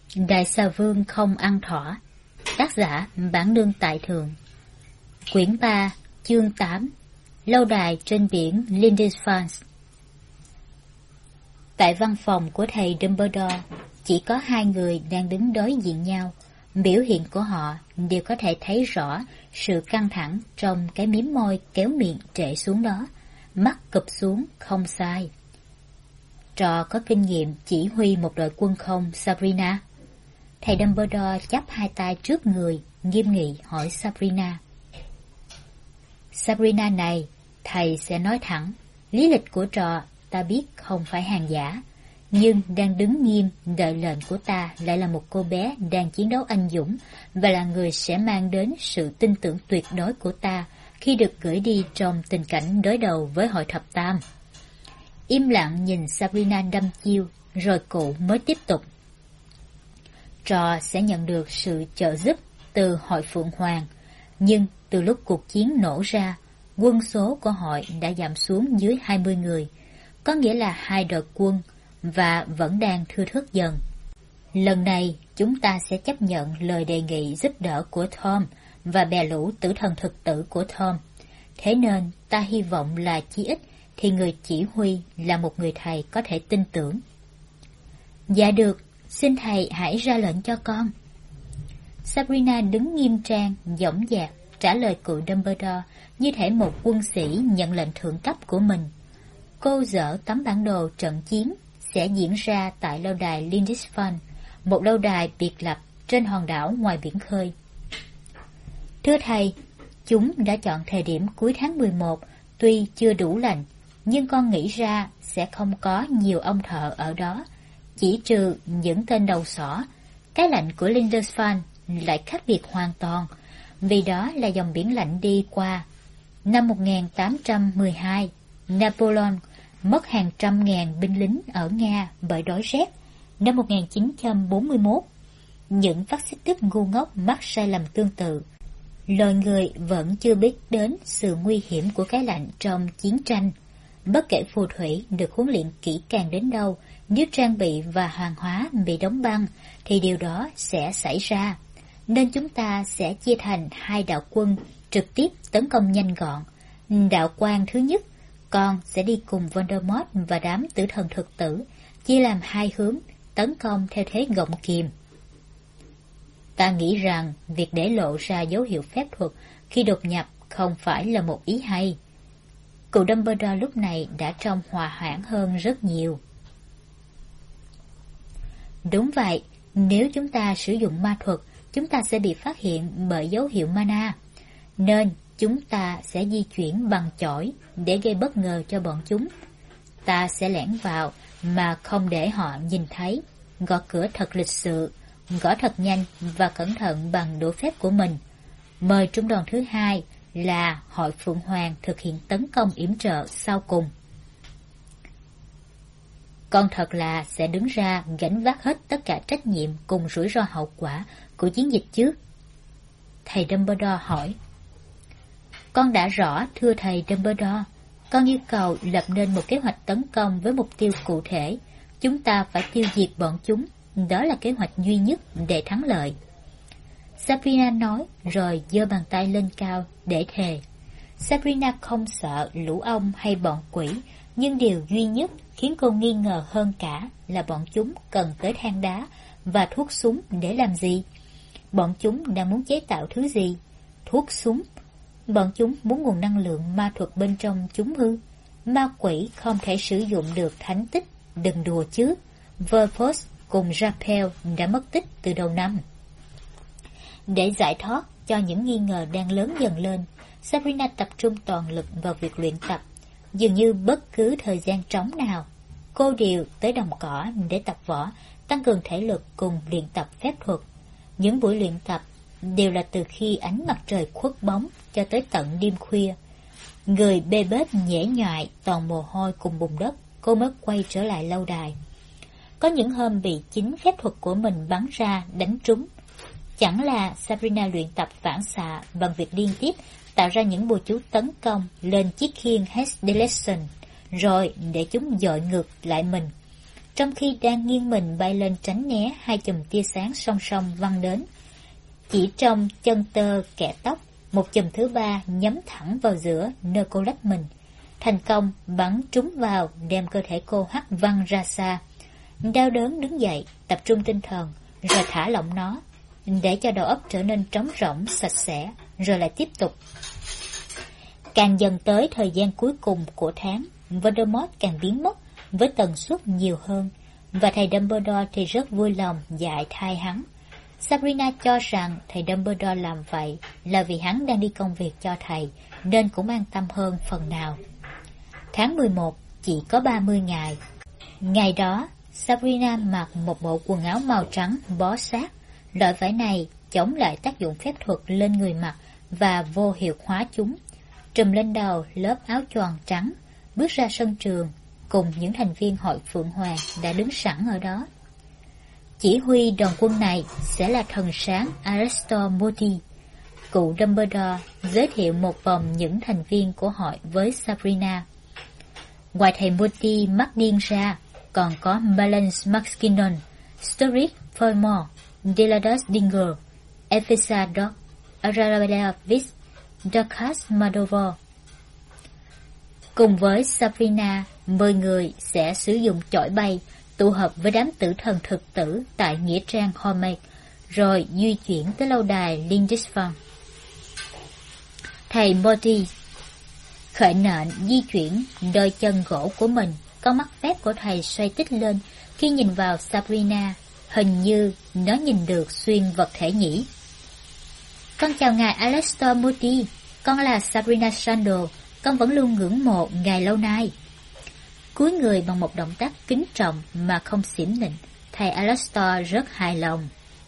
Đại xà vương không ăn thỏ. Tác giả Bản Nương Tại Thường. Quyển 3, chương 8. Lâu đài trên biển Lindisfarne. Tại văn phòng của thầy Dumbledore, chỉ có hai người đang đứng đối diện nhau. Biểu hiện của họ đều có thể thấy rõ sự căng thẳng trong cái miếm môi kéo miệng trệ xuống đó, mắt cụp xuống không sai. Trò có kinh nghiệm chỉ huy một đội quân không, Sabrina? Thầy Dumbledore chắp hai tay trước người, nghiêm nghị hỏi Sabrina. Sabrina này, thầy sẽ nói thẳng, lý lịch của trò ta biết không phải hàng giả, nhưng đang đứng nghiêm đợi lệnh của ta lại là một cô bé đang chiến đấu anh dũng và là người sẽ mang đến sự tin tưởng tuyệt đối của ta khi được gửi đi trong tình cảnh đối đầu với hội thập tam. Im lặng nhìn Sabrina đăm chiêu, rồi cụ mới tiếp tục. Trò sẽ nhận được sự trợ giúp từ hội Phượng Hoàng, nhưng từ lúc cuộc chiến nổ ra, quân số của hội đã giảm xuống dưới 20 người, có nghĩa là 2 đội quân, và vẫn đang thưa thớt dần. Lần này, chúng ta sẽ chấp nhận lời đề nghị giúp đỡ của Tom và bè lũ tử thần thực tử của Tom. Thế nên, ta hy vọng là chí ít thì người chỉ huy là một người thầy có thể tin tưởng. Dạ được, xin thầy hãy ra lệnh cho con. Sabrina đứng nghiêm trang, dõng dạc, trả lời cụ Dumbledore như thể một quân sĩ nhận lệnh thượng cấp của mình. Cô dở tấm bản đồ trận chiến sẽ diễn ra tại lâu đài Lindisfarne, một lâu đài biệt lập trên hòn đảo ngoài biển khơi. Thưa thầy, chúng đã chọn thời điểm cuối tháng 11, tuy chưa đủ lạnh, nhưng con nghĩ ra sẽ không có nhiều ông thợ ở đó, chỉ trừ những tên đầu sỏ. Cái lạnh của Lindisfarne lại khác biệt hoàn toàn, vì đó là dòng biển lạnh đi qua. Năm 1812, Napoleon mất hàng trăm ngàn binh lính ở Nga bởi đói rét. Năm 1941, những phát xít Đức ngu ngốc mắc sai lầm tương tự. Loài người vẫn chưa biết đến sự nguy hiểm của cái lạnh trong chiến tranh. Bất kể phù thủy được huấn luyện kỹ càng đến đâu, nếu trang bị và hàng hóa bị đóng băng, thì điều đó sẽ xảy ra. Nên chúng ta sẽ chia thành 2 đạo quân trực tiếp tấn công nhanh gọn. Đạo quan thứ nhất, con sẽ đi cùng Voldemort và đám tử thần thực tử, chia làm 2 hướng, tấn công theo thế gọng kìm. Ta nghĩ rằng việc để lộ ra dấu hiệu phép thuật khi đột nhập không phải là một ý hay. Cụ Dumbledore lúc này đã trông hòa hoãn hơn rất nhiều. Đúng vậy, nếu chúng ta sử dụng ma thuật, chúng ta sẽ bị phát hiện bởi dấu hiệu mana. Nên chúng ta sẽ di chuyển bằng chổi để gây bất ngờ cho bọn chúng. Ta sẽ lẻn vào mà không để họ nhìn thấy, gõ cửa thật lịch sự, gõ thật nhanh và cẩn thận bằng đũa phép của mình. Mời trung đoàn thứ 2 là hội Phượng Hoàng thực hiện tấn công yểm trợ sau cùng. Con thật là sẽ đứng ra gánh vác hết tất cả trách nhiệm cùng rủi ro hậu quả của chiến dịch chứ? Thầy Dumbledore hỏi. Con đã rõ, thưa thầy Dumbledore. Con yêu cầu lập nên một kế hoạch tấn công với mục tiêu cụ thể. Chúng ta phải tiêu diệt bọn chúng. Đó là kế hoạch duy nhất để thắng lợi. Sabrina nói rồi giơ bàn tay lên cao để thề. Sabrina không sợ lũ ong hay bọn quỷ, nhưng điều duy nhất khiến cô nghi ngờ hơn cả là bọn chúng cần tới than đá và thuốc súng để làm gì. Bọn chúng đang muốn chế tạo thứ gì? Thuốc súng. Bọn chúng muốn nguồn năng lượng ma thuật bên trong chúng ư? Ma quỷ không thể sử dụng được thánh tích, đừng đùa chứ. Verpos cùng Raphael đã mất tích từ đầu năm. Để giải thoát cho những nghi ngờ đang lớn dần lên, Sabrina tập trung toàn lực vào việc luyện tập. Dường như bất cứ thời gian trống nào, cô đều tới đồng cỏ để tập võ, tăng cường thể lực cùng luyện tập phép thuật. Những buổi luyện tập đều là từ khi ánh mặt trời khuất bóng cho tới tận đêm khuya. Người bê bết nhễ nhại, toàn mồ hôi cùng bùn đất, cô mới quay trở lại lâu đài. Có những hôm bị chính phép thuật của mình bắn ra, đánh trúng. Chẳng là Sabrina luyện tập phản xạ bằng việc liên tiếp tạo ra những bùa chú tấn công lên chiếc khiên Hexdeletion, rồi để chúng dội ngược lại mình. trong khi đang nghiêng mình bay lên tránh né hai chùm tia sáng song song văng đến. Chỉ trong chân tơ kẻ tóc, một chùm thứ ba nhắm thẳng vào giữa nơi cô lách mình. Thành công bắn trúng vào, đem cơ thể cô hất văng ra xa. Đau đớn đứng dậy, tập trung tinh thần, rồi thả lỏng nó, để cho đầu óc trở nên trống rỗng, sạch sẽ, rồi lại tiếp tục. Càng dần tới thời gian cuối cùng của tháng, Voldemort càng biến mất với tần suất nhiều hơn, và thầy Dumbledore thì rất vui lòng dạy thay hắn. Sabrina cho rằng thầy Dumbledore làm vậy là vì hắn đang đi công việc cho thầy, nên cũng an tâm hơn phần nào. Tháng 11 chỉ có 30 ngày. Ngày đó, Sabrina mặc một bộ quần áo màu trắng bó sát. Loại vải này chống lại tác dụng phép thuật lên người mặc và vô hiệu hóa chúng. Trùm lên đầu lớp áo choàng trắng, bước ra sân trường cùng những thành viên hội Phượng Hoàng đã đứng sẵn ở đó. Chỉ huy đoàn quân này sẽ là thần sáng Alastor Moody. Cụ Dumbledore giới thiệu một vòng những thành viên của hội với Sabrina. Ngoài thầy Moody mắt điên ra, còn có Malance McKinnon, Storic Furmore, Deladus Dinger, Ephesa Dock, Arabella Viss, Ducas Madovo. Cùng với Sabrina, 10 người sẽ sử dụng chổi bay, tụ hợp với đám tử thần thực tử tại nghĩa trang Hormake, rồi di chuyển tới lâu đài Lindisfarne. Thầy Moody khởi nện di chuyển đôi chân gỗ của mình, con mắt phép của thầy xoay tít lên khi nhìn vào Sabrina, hình như nó nhìn được xuyên vật thể nhỉ. Con chào ngài Alastor Moody, con là Sabrina Sandal, con vẫn luôn ngưỡng mộ ngài lâu nay. Cúi người bằng một động tác kính trọng mà không xỉm nịnh, thầy Alastor rất hài lòng.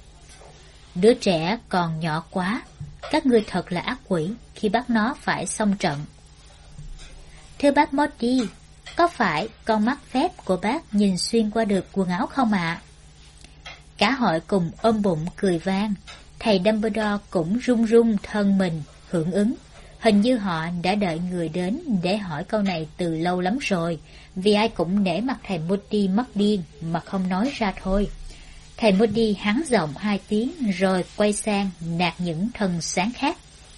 Đứa trẻ còn nhỏ quá, các ngươi thật là ác quỷ khi bắt nó phải xông trận. Thưa bác Moody, có phải con mắt phép của bác nhìn xuyên qua được quần áo không ạ? Cả hội cùng ôm bụng cười vang. Thầy Dumbledore cũng run run thân mình hưởng ứng. Hình như họ đã đợi người đến để hỏi câu này từ lâu lắm rồi, vì ai cũng nể mặt thầy Moody mất điên mà không nói ra thôi. Thầy Moody hắng giọng 2 tiếng rồi quay sang nạt những thần sáng khác.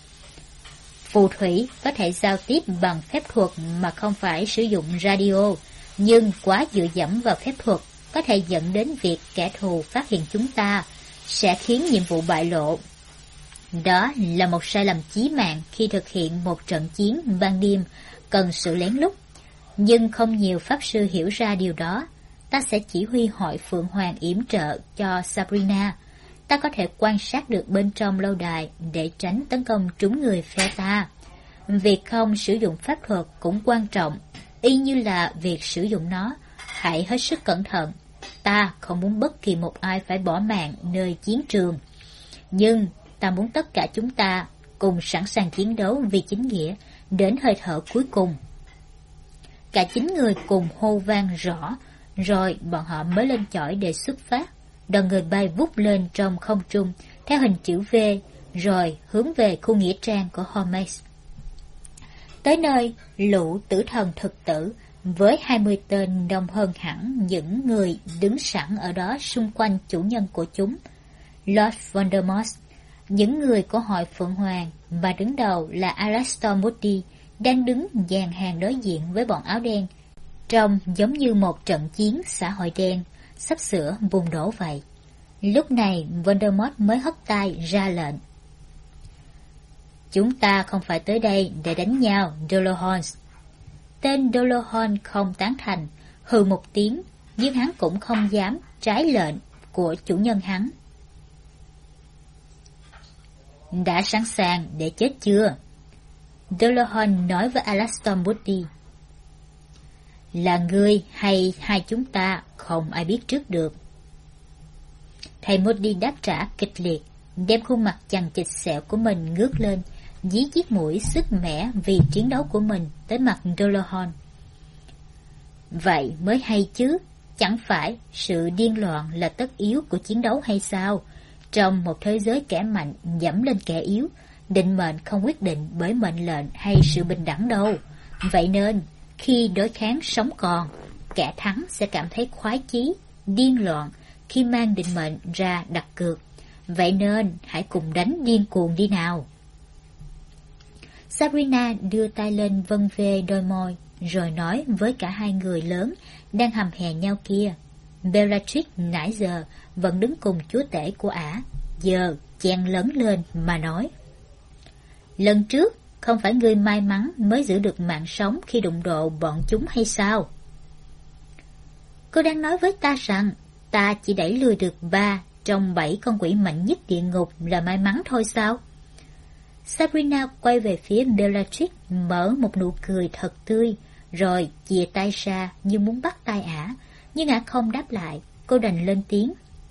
Phù thủy có thể giao tiếp bằng phép thuật mà không phải sử dụng radio, nhưng quá dựa dẫm vào phép thuật có thể dẫn đến việc kẻ thù phát hiện chúng ta, sẽ khiến nhiệm vụ bại lộ. Đó là một sai lầm chí mạng khi thực hiện một trận chiến ban đêm cần sự lén lút. Nhưng không nhiều pháp sư hiểu ra điều đó. Ta sẽ chỉ huy hội Phượng Hoàng yểm trợ cho Sabrina. Ta có thể quan sát được bên trong lâu đài để tránh tấn công trúng người phe ta. Việc không sử dụng pháp thuật cũng quan trọng, y như là việc sử dụng nó. Hãy hết sức cẩn thận. Ta không muốn bất kỳ một ai phải bỏ mạng nơi chiến trường. Nhưng ta muốn tất cả chúng ta cùng sẵn sàng chiến đấu vì chính nghĩa đến hơi thở cuối cùng. Cả 9 người cùng hô vang rõ, rồi bọn họ mới lên chổi để xuất phát. Đoàn người bay vút lên trong không trung theo hình chữ V, rồi hướng về khu nghĩa trang của Hormake. Tới nơi, lũ tử thần thực tử với 20 tên đông hơn hẳn những người đứng sẵn ở đó xung quanh chủ nhân của chúng, Lord Voldemort. Những người của hội Phượng Hoàng và đứng đầu là Alastor Moody đang đứng dàn hàng đối diện với bọn áo đen, trông giống như một trận chiến xã hội đen sắp sửa bùng nổ vậy. Lúc này Voldemort mới hất tay ra lệnh. Chúng ta không phải tới đây để đánh nhau, Dolohon. Tên Dolohon không tán thành, hừ một tiếng, nhưng hắn cũng không dám trái lệnh của chủ nhân hắn. Đã sẵn sàng để chết chưa? Dolohon nói với Alastor Moody. Là ngươi hay hai chúng ta không ai biết trước được. Thầy Moody đáp trả kịch liệt, đem khuôn mặt chằng chịt sẹo của mình ngước lên, dí chiếc mũi sức mẻ vì chiến đấu của mình tới mặt Dolohon. Vậy mới hay chứ, chẳng phải sự điên loạn là tất yếu của chiến đấu hay sao? Trong một thế giới kẻ mạnh dẫm lên kẻ yếu, định mệnh không quyết định bởi mệnh lệnh hay sự bình đẳng đâu. Vậy nên, khi đối kháng sống còn, kẻ thắng sẽ cảm thấy khoái chí, điên loạn khi mang định mệnh ra đặt cược. Vậy nên hãy cùng đánh điên cuồng đi nào. Sabrina đưa tay lên vân vê đôi môi, rồi nói với cả hai người lớn đang hầm hè nhau kia. Bellatrix nãy giờ vẫn đứng cùng chúa tể của ả, giờ chen lấn lên mà nói. Lần trước, không phải ngươi may mắn mới giữ được mạng sống khi đụng độ bọn chúng hay sao? Cô đang nói với ta rằng ta chỉ đẩy lùi được 3 trong 7 con quỷ mạnh nhất địa ngục là may mắn thôi sao? Sabrina quay về phía Bellatrix, mở một nụ cười thật tươi, rồi chìa tay ra như muốn bắt tay ả, nhưng ả không đáp lại. Cô đành lên tiếng.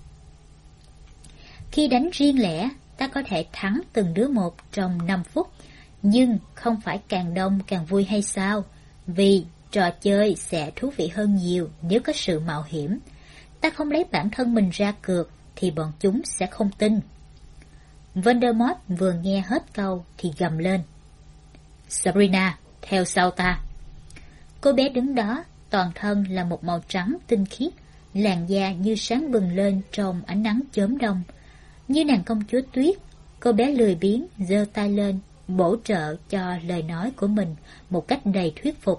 Khi đánh riêng lẻ, ta có thể thắng từng đứa một trong 5 phút, nhưng không phải càng đông càng vui hay sao? Vì trò chơi sẽ thú vị hơn nhiều nếu có sự mạo hiểm. Ta không lấy bản thân mình ra cược thì bọn chúng sẽ không tin. Voldemort vừa nghe hết câu thì gầm lên. Sabrina, theo sau ta. Cô bé đứng đó, toàn thân là một màu trắng tinh khiết, làn da như sáng bừng lên trong ánh nắng chớm đông. Như nàng công chúa tuyết, cô bé lười biếng giơ tay lên, bổ trợ cho lời nói của mình một cách đầy thuyết phục.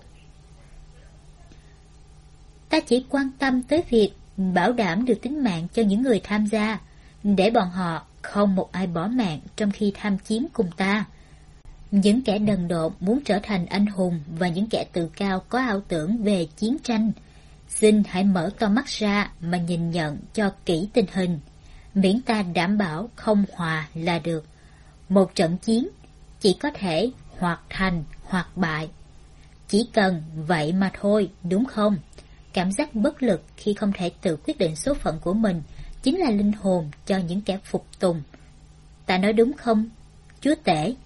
Ta chỉ quan tâm tới việc bảo đảm được tính mạng cho những người tham gia, để bọn họ không một ai bỏ mạng trong khi tham chiến cùng ta. Những kẻ đần độn muốn trở thành anh hùng và những kẻ tự cao có ảo tưởng về chiến tranh, xin hãy mở to mắt ra mà nhìn nhận cho kỹ tình hình. Miễn ta đảm bảo không hòa là được. Một trận chiến chỉ có thể hoặc thành hoặc bại. Chỉ cần vậy mà thôi, đúng không? Cảm giác bất lực khi không thể tự quyết định số phận của mình chính là linh hồn cho những kẻ phục tùng. Ta nói đúng không, chúa tể?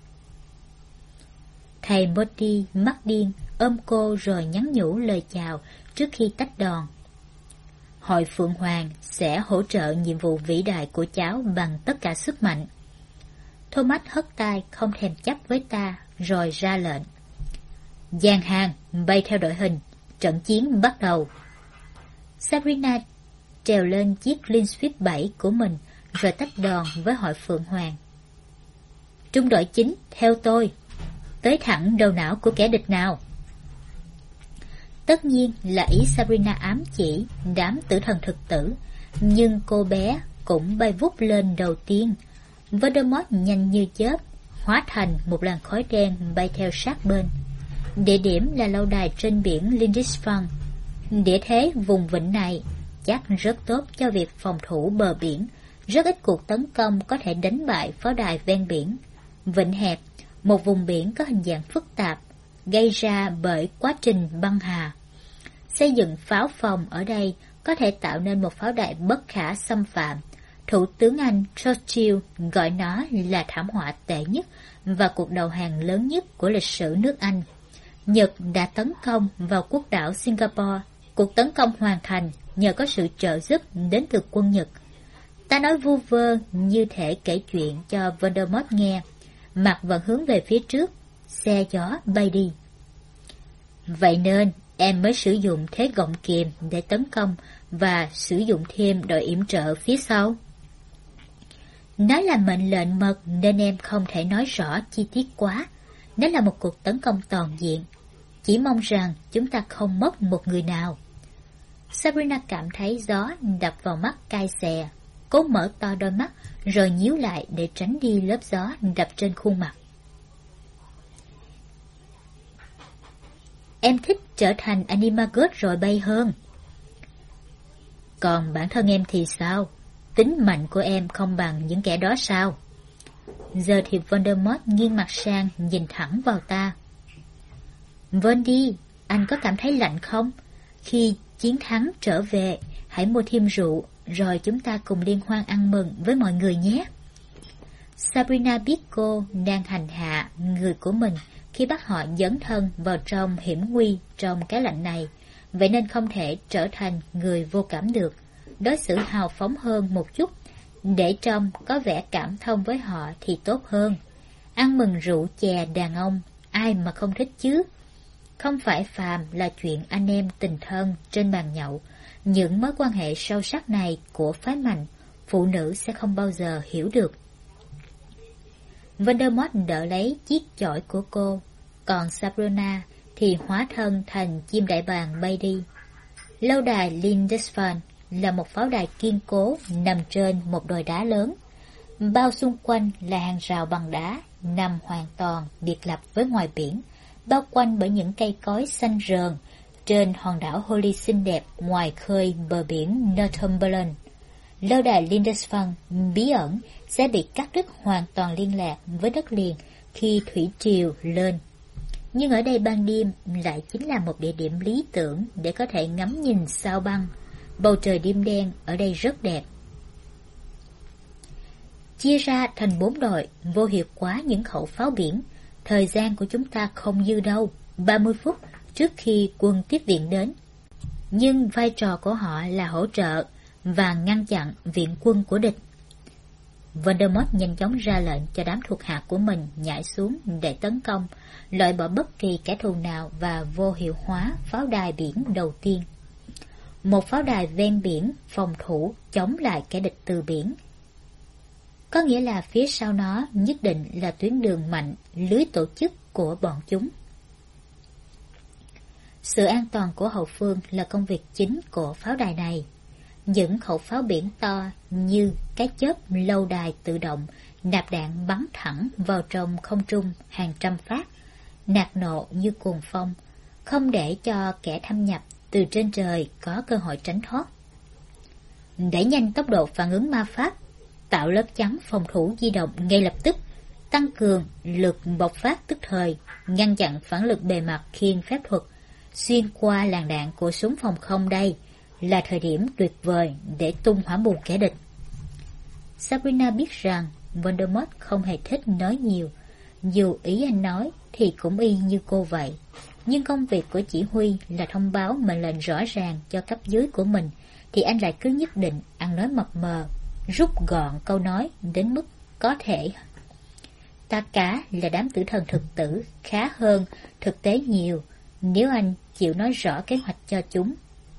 Thầy Moody mắt điên ôm cô rồi nhắn nhủ lời chào trước khi tách đòn. Hội Phượng Hoàng sẽ hỗ trợ nhiệm vụ vĩ đại của cháu bằng tất cả sức mạnh. Thomas hất tay không thèm chấp với ta rồi ra lệnh. Dàn hàng bay theo đội hình, trận chiến bắt đầu. Sabrina trèo lên chiếc Linsweep 7 của mình rồi tách đòn với Hội Phượng Hoàng. Trung đội chính theo tôi, tới thẳng đầu não của kẻ địch nào. Tất nhiên là ý Sabrina ám chỉ đám tử thần thực tử, nhưng cô bé cũng bay vút lên đầu tiên. Voldemort nhanh như chớp, hóa thành một làn khói đen bay theo sát bên. Địa điểm là lâu đài trên biển Lindisfarne. Địa thế vùng vịnh này chắc rất tốt cho việc phòng thủ bờ biển. Rất ít cuộc tấn công có thể đánh bại pháo đài ven biển. Vịnh hẹp, một vùng biển có hình dạng phức tạp, gây ra bởi quá trình băng hà. Xây dựng pháo phòng ở đây có thể tạo nên một pháo đài bất khả xâm phạm. Thủ tướng Anh Churchill gọi nó là thảm họa tệ nhất và cuộc đầu hàng lớn nhất của lịch sử nước Anh. Nhật đã tấn công vào quốc đảo Singapore. Cuộc tấn công hoàn thành nhờ có sự trợ giúp đến từ quân Nhật. Ta nói vu vơ như thể kể chuyện cho Voldemort nghe, mặt vẫn hướng về phía trước, xe gió bay đi. Vậy nên em mới sử dụng thế gọng kìm để tấn công và sử dụng thêm đội yểm trợ phía sau. Nó là mệnh lệnh mật nên em không thể nói rõ chi tiết quá. Nó là một cuộc tấn công toàn diện. Chỉ mong rằng chúng ta không mất một người nào. Sabrina cảm thấy gió đập vào mắt cay xè. Cố mở to đôi mắt rồi nhíu lại để tránh đi lớp gió đập trên khuôn mặt. Em thích trở thành Animagus rồi bay hơn. Còn bản thân em thì sao? Tính mạnh của em không bằng những kẻ đó sao? Giờ thì Voldemort nghiêng mặt sang nhìn thẳng vào ta. Vondi, anh có cảm thấy lạnh không? Khi chiến thắng trở về, hãy mua thêm rượu, rồi chúng ta cùng liên hoan ăn mừng với mọi người nhé. Sabrina biết cô đang hành hạ người của mình khi bắt họ dấn thân vào trong hiểm nguy trong cái lạnh này, vậy nên không thể trở thành người vô cảm được. Đối xử hào phóng hơn một chút, để trông có vẻ cảm thông với họ thì tốt hơn. Ăn mừng rượu chè đàn ông, ai mà không thích chứ? Không phải phàm là chuyện anh em tình thân trên bàn nhậu. Những mối quan hệ sâu sắc này của phái mạnh, phụ nữ sẽ không bao giờ hiểu được. Voldemort đỡ lấy chiếc chổi của cô, còn Sabrina thì hóa thân thành chim đại bàng bay đi. Lâu đài Lindisfarne là một pháo đài kiên cố nằm trên một đồi đá lớn. Bao xung quanh là hàng rào bằng đá, nằm hoàn toàn biệt lập với ngoài biển, bao quanh bởi những cây cối xanh rờn trên hòn đảo Holly xinh đẹp ngoài khơi bờ biển Northumberland. Lâu đài Lindisfarne bí ẩn sẽ bị cắt đứt hoàn toàn liên lạc với đất liền khi thủy triều lên. Nhưng ở đây ban đêm lại chính là một địa điểm lý tưởng để có thể ngắm nhìn sao băng. Bầu trời đêm đen ở đây rất đẹp. Chia ra thành 4 đội, vô hiệu hóa những khẩu pháo biển. Thời gian của chúng ta không dư đâu, 30 phút trước khi quân tiếp viện đến. Nhưng vai trò của họ là hỗ trợ và ngăn chặn viện quân của địch. Voldemort nhanh chóng ra lệnh cho đám thuộc hạ của mình nhảy xuống để tấn công, loại bỏ bất kỳ kẻ thù nào và vô hiệu hóa pháo đài biển đầu tiên. Một pháo đài ven biển phòng thủ chống lại kẻ địch từ biển. Có nghĩa là phía sau nó nhất định là tuyến đường mạnh, lưới tổ chức của bọn chúng. Sự an toàn của hậu phương là công việc chính của pháo đài này. Những khẩu pháo biển to như cái chớp lâu đài tự động nạp đạn bắn thẳng vào trong không trung hàng trăm phát, nạt nộ như cuồng phong, không để cho kẻ thâm nhập từ trên trời có cơ hội tránh thoát. Đẩy nhanh tốc độ phản ứng ma pháp, tạo lớp chắn phòng thủ di động ngay lập tức, tăng cường lực bộc phát tức thời, ngăn chặn phản lực bề mặt khiên phép thuật, xuyên qua làn đạn của súng phòng không. Đây là thời điểm tuyệt vời để tung hỏa mù kẻ địch. Sabrina biết rằng Voldemort không hề thích nói nhiều, dù ý anh nói thì cũng y như cô vậy. Nhưng công việc của chỉ huy là thông báo mệnh lệnh rõ ràng cho cấp dưới của mình, thì anh lại cứ nhất định ăn nói mập mờ, rút gọn câu nói đến mức có thể. Ta cá là đám tử thần thực tử khá hơn thực tế nhiều, nếu anh chịu nói rõ kế hoạch cho chúng.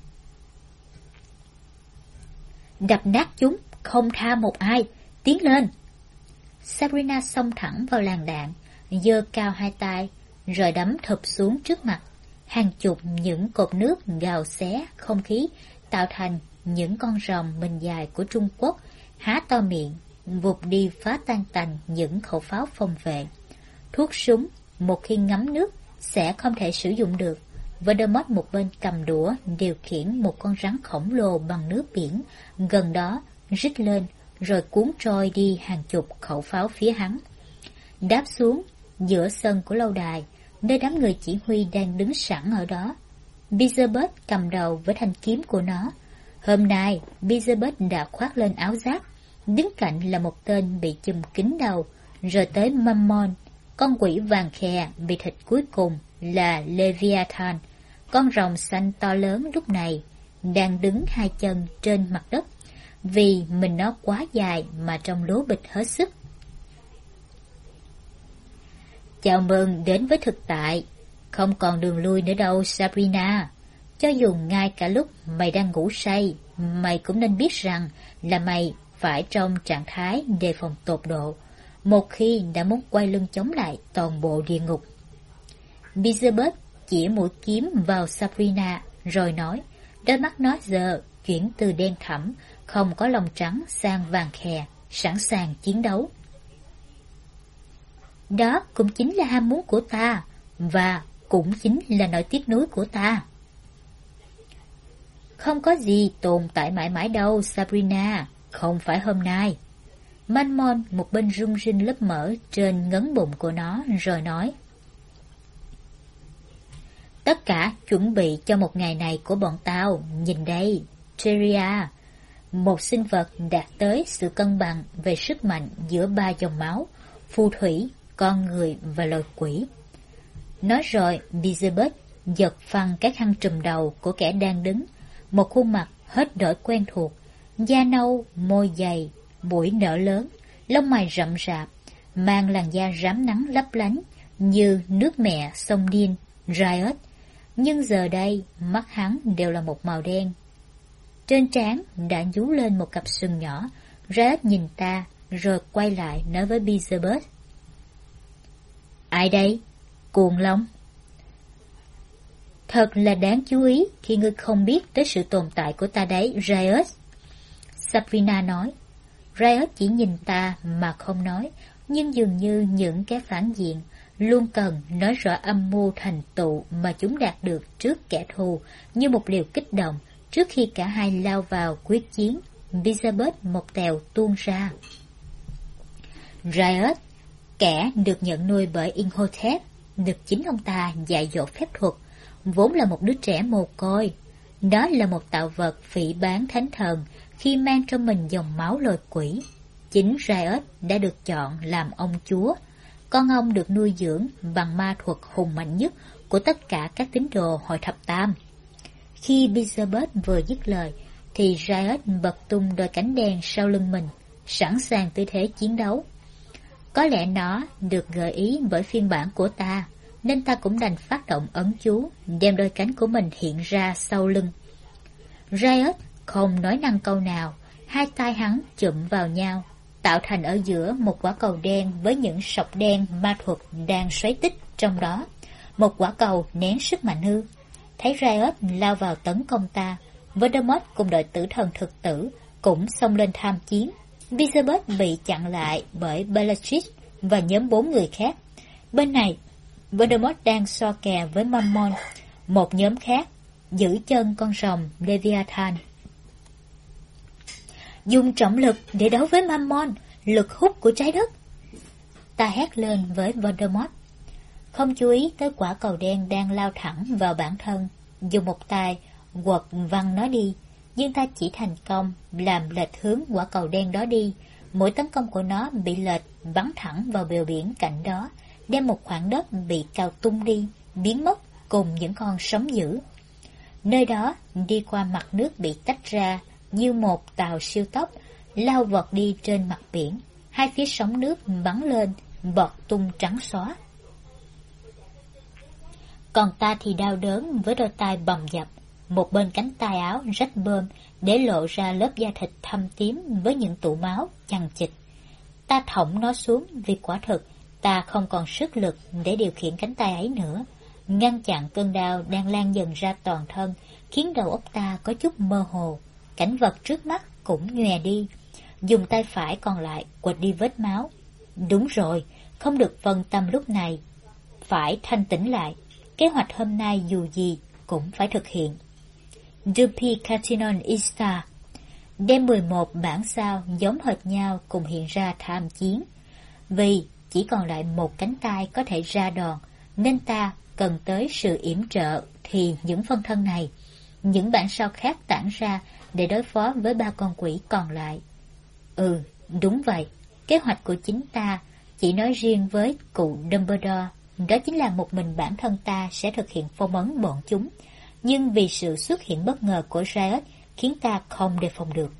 Đập nát chúng, không tha một ai, tiến lên. Sabrina xông thẳng vào làn đạn, giơ cao hai tay, rồi đấm thụp xuống trước mặt. Hàng chục những cột nước gào xé không khí, tạo thành những con rồng mình dài của Trung Quốc, há to miệng, vụt đi phá tan tành những khẩu pháo phòng vệ. Thuốc súng, một khi ngấm nước, sẽ không thể sử dụng được. Voldemort một bên cầm đũa điều khiển một con rắn khổng lồ bằng nước biển gần đó, rít lên rồi cuốn trôi đi hàng chục khẩu pháo phía hắn. Đáp xuống giữa sân của lâu đài, nơi đám người chỉ huy đang đứng sẵn ở đó. Beelzebub cầm đầu với thanh kiếm của nó. Hôm nay Beelzebub đã khoác lên áo giáp, đứng cạnh là một tên bị chùm kín đầu, rồi tới Mammon, con quỷ vàng khè bị thịt cuối cùng là Leviathan, con rồng xanh to lớn lúc này đang đứng hai chân trên mặt đất, vì mình nó quá dài mà trông lố bịch hết sức. Chào mừng đến với thực tại, không còn đường lui nữa đâu Sabrina. Cho dù ngay cả lúc mày đang ngủ say, mày cũng nên biết rằng là mày phải trong trạng thái đề phòng tột độ, một khi đã muốn quay lưng chống lại toàn bộ địa ngục. Beelzebub chỉ mũi kiếm vào Sabrina rồi nói, đôi mắt nó giờ chuyển từ đen thẫm, không có lông trắng sang vàng khè, sẵn sàng chiến đấu. Đó cũng chính là ham muốn của ta, và cũng chính là nỗi tiếc nuối của ta. Không có gì tồn tại mãi mãi đâu Sabrina, không phải hôm nay. Mammon một bên rung rinh lớp mỡ trên ngấn bụng của nó rồi nói, tất cả chuẩn bị cho một ngày này của bọn tao. Nhìn đây, Teria, một sinh vật đạt tới sự cân bằng về sức mạnh giữa ba dòng máu, phù thủy, con người và loài quỷ. Nói rồi, Beelzebub giật phăng cái khăn trùm đầu của kẻ đang đứng, một khuôn mặt hết đổi quen thuộc, da nâu, môi dày, mũi nở lớn, lông mày rậm rạp, mang làn da rám nắng lấp lánh như nước mẹ sông Nin, Riot, nhưng giờ đây mắt hắn đều là một màu đen. Trên trán đã nhú lên một cặp sừng nhỏ. Riot nhìn ta, rồi quay lại nói với Beelzebub. Ai đây? Cuồng Long. Thật là đáng chú ý khi ngươi không biết tới sự tồn tại của ta đấy, Riot. Sabrina nói. Riot chỉ nhìn ta mà không nói, nhưng dường như những cái phản diện luôn cần nói rõ âm mưu thành tựu mà chúng đạt được trước kẻ thù, như một liều kích động trước khi cả hai lao vào quyết chiến. Beelzebub một tèo tuôn ra. Riot, kẻ được nhận nuôi bởi Imhotep, được chính ông ta dạy dỗ phép thuật, vốn là một đứa trẻ mồ côi. Đó là một tạo vật phỉ báng thánh thần khi mang trong mình dòng máu loài quỷ. Chính Riot đã được chọn làm ông chúa. Con ông được nuôi dưỡng bằng ma thuật hùng mạnh nhất của tất cả các tín đồ hội thập tam. Khi Beelzebub vừa dứt lời, thì Riot bật tung đôi cánh đen sau lưng mình, sẵn sàng tư thế chiến đấu. Có lẽ nó được gợi ý bởi phiên bản của ta, nên ta cũng đành phát động ấn chú, đem đôi cánh của mình hiện ra sau lưng. Riot không nói năng câu nào, hai tay hắn chụm vào nhau, tạo thành ở giữa một quả cầu đen với những sọc đen ma thuật đang xoáy tích trong đó. Một quả cầu nén sức mạnh hư. Thấy Riot lao vào tấn công ta, Voldemort cùng đội tử thần thực tử cũng xông lên tham chiến. Beelzebub bị chặn lại bởi Bellatrix và nhóm 4 người khác. Bên này, Voldemort đang so kè với Mammon. Một nhóm khác giữ chân con rồng Leviathan. Dùng trọng lực để đấu với Mammon, lực hút của trái đất. Ta hét lên với Voldemort. Không chú ý tới quả cầu đen đang lao thẳng vào bản thân, dùng một tay quật văng nó đi, nhưng ta chỉ thành công làm lệch hướng quả cầu đen đó đi. Mỗi tấn công của nó bị lệch bắn thẳng vào bờ biển cạnh đó, đem một khoảng đất bị cào tung đi, biến mất cùng những con sóng dữ. Nơi đó đi qua mặt nước bị tách ra như một tàu siêu tốc, lao vọt đi trên mặt biển. Hai phía sóng nước bắn lên, bọt tung trắng xóa. Còn ta thì đau đớn với đôi tay bầm dập. Một bên cánh tay áo rách bơm để lộ ra lớp da thịt thâm tím với những tụ máu chằng chịt. Ta thõng nó xuống vì quả thực ta không còn sức lực để điều khiển cánh tay ấy nữa. Ngăn chặn cơn đau đang lan dần ra toàn thân, khiến đầu óc ta có chút mơ hồ. Cảnh vật trước mắt cũng nhòe đi. Dùng tay phải còn lại quệt đi vết máu. Đúng rồi, không được phân tâm lúc này. Phải thanh tĩnh lại. Kế hoạch hôm nay dù gì cũng phải thực hiện. Dupi Catinon Ista đem 11 bản sao giống hệt nhau cùng hiện ra tham chiến. Vì chỉ còn lại một cánh tay có thể ra đòn, nên ta cần tới sự yểm trợ thì những phân thân này. Những bản sao khác tản ra để đối phó với 3 con quỷ còn lại. Đúng vậy. Kế hoạch của chính ta chỉ nói riêng với cụ Dumbledore, đó chính là một mình bản thân ta sẽ thực hiện phong ấn bọn chúng. Nhưng vì sự xuất hiện bất ngờ của Riot khiến ta không đề phòng được.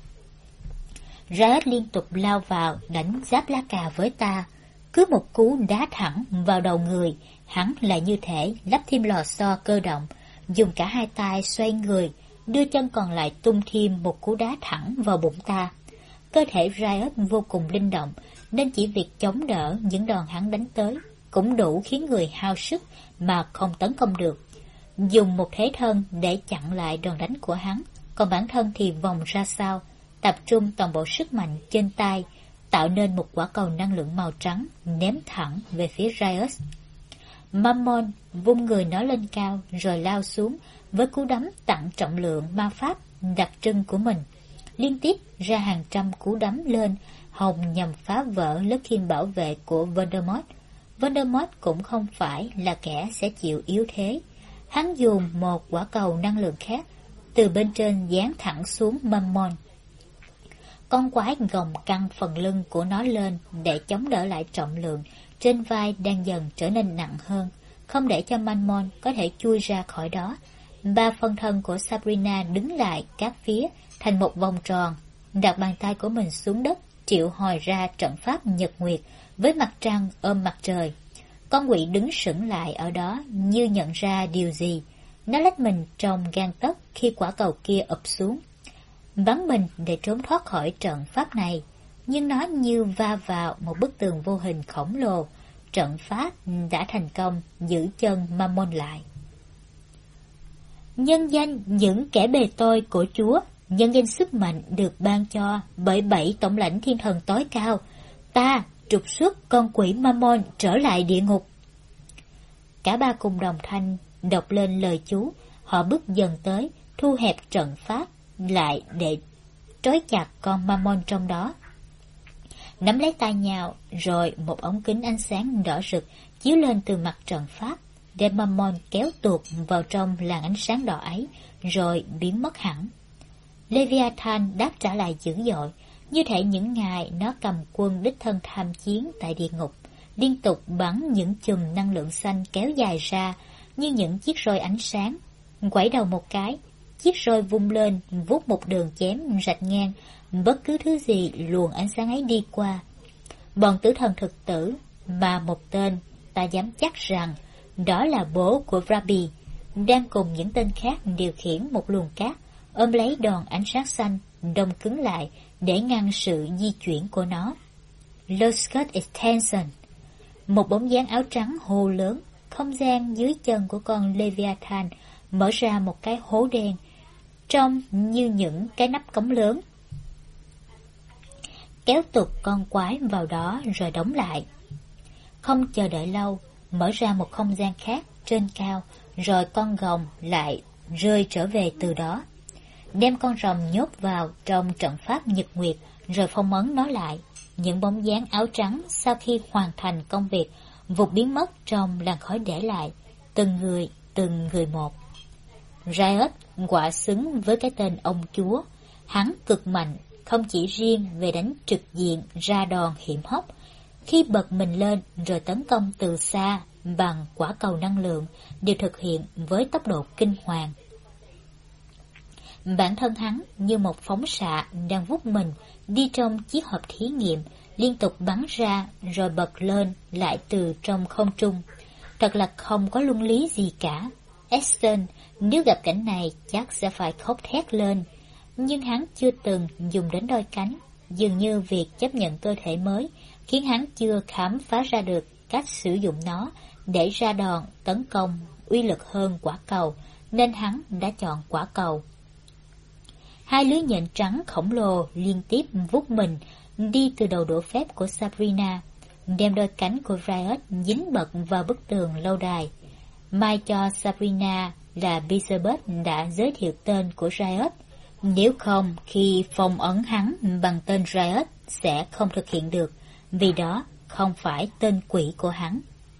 Riot liên tục lao vào đánh giáp lá cà với ta. Cứ một cú đá thẳng vào đầu người, hắn lại như thể lắp thêm lò xo cơ động, dùng cả hai tay xoay người, đưa chân còn lại tung thêm một cú đá thẳng vào bụng ta. Cơ thể Riot vô cùng linh động, nên chỉ việc chống đỡ những đòn hắn đánh tới cũng đủ khiến người hao sức mà không tấn công được. Dùng một thế thân để chặn lại đòn đánh của hắn, còn bản thân thì vòng ra sau, tập trung toàn bộ sức mạnh trên tay, tạo nên một quả cầu năng lượng màu trắng ném thẳng về phía Riot. Mammon vung người nó lên cao rồi lao xuống với cú đấm tặng trọng lượng ma pháp đặc trưng của mình, liên tiếp ra hàng trăm cú đấm lên hòng nhằm phá vỡ lớp khiên bảo vệ của Voldemort. Voldemort cũng không phải là kẻ sẽ chịu yếu thế. Hắn dùng một quả cầu năng lượng khác từ bên trên giáng thẳng xuống Mammon. Con quái gồng căng phần lưng của nó lên để chống đỡ lại trọng lượng trên vai đang dần trở nên nặng hơn, không để cho Mammon có thể chui ra khỏi đó. 3 phân thân của Sabrina đứng lại các phía thành một vòng tròn, đặt bàn tay của mình xuống đất, triệu hồi ra trận pháp nhật nguyệt với mặt trăng ôm mặt trời. Con quỷ đứng sững lại ở đó như nhận ra điều gì. Nó lách mình trong gang tấc khi quả cầu kia ụp xuống, bắn mình để trốn thoát khỏi trận pháp này, nhưng nó như va vào một bức tường vô hình khổng lồ. Trận pháp đã thành công giữ chân Mammon lại. Nhân danh những kẻ bề tôi của Chúa, nhân danh sức mạnh được ban cho bởi 7 tổng lãnh thiên thần tối cao, ta trục xuất con quỷ Mammon trở lại địa ngục. Cả ba cùng đồng thanh đọc lên lời chú. Họ bước dần tới, thu hẹp trận pháp lại để trói chặt con Mammon trong đó. Nắm lấy tay nhau, rồi một ống kính ánh sáng đỏ rực chiếu lên từ mặt trận pháp, đem Mammon kéo tuột vào trong làn ánh sáng đỏ ấy, rồi biến mất hẳn. Leviathan đáp trả lại dữ dội, như thể những ngày nó cầm quân đích thân tham chiến tại địa ngục, liên tục bắn những chùm năng lượng xanh kéo dài ra như những chiếc roi ánh sáng. Quẩy đầu một cái, chiếc roi vung lên, vuốt một đường chém rạch ngang bất cứ thứ gì luồng ánh sáng ấy đi qua. Bọn tử thần thực tử, mà một tên ta dám chắc rằng đó là bố của Rabbi, đang cùng những tên khác điều khiển một luồng cát, ôm lấy đòn ánh sáng xanh, đông cứng lại để ngăn sự di chuyển của nó. Loscut Extension. Một bóng dáng áo trắng hô lớn, không gian dưới chân của con Leviathan mở ra một cái hố đen, trông như những cái nắp cống lớn. Kéo tụt con quái vào đó rồi đóng lại. Không chờ đợi lâu, mở ra một không gian khác trên cao, rồi con rồng lại rơi trở về từ đó. Đem con rồng nhốt vào trong trận pháp nhật nguyệt, rồi phong ấn nó lại. Những bóng dáng áo trắng sau khi hoàn thành công việc vụt biến mất trong làn khói để lại, từng người một. Riot quả xứng với cái tên ông chúa. Hắn cực mạnh, không chỉ riêng về đánh trực diện ra đòn hiểm hóc, khi bật mình lên rồi tấn công từ xa bằng quả cầu năng lượng đều thực hiện với tốc độ kinh hoàng. Bản thân hắn như một phóng xạ đang vút mình đi trong chiếc hộp thí nghiệm, liên tục bắn ra rồi bật lên lại từ trong không trung. Thật là không có luân lý gì cả. Aston nếu gặp cảnh này chắc sẽ phải khóc thét lên. Nhưng hắn chưa từng dùng đến đôi cánh. Dường như việc chấp nhận cơ thể mới khiến hắn chưa khám phá ra được cách sử dụng nó để ra đòn tấn công uy lực hơn quả cầu, nên hắn đã chọn quả cầu. Hai lưới nhện trắng khổng lồ liên tiếp vút mình đi từ đầu đũa phép của Sabrina, đem đôi cánh của Riot dính bật vào bức tường lâu đài. Mai cho Sabrina là Beelzebub đã giới thiệu tên của Riot, nếu không khi phong ấn hắn bằng tên Riot sẽ không thực hiện được, vì đó không phải tên quỷ của hắn.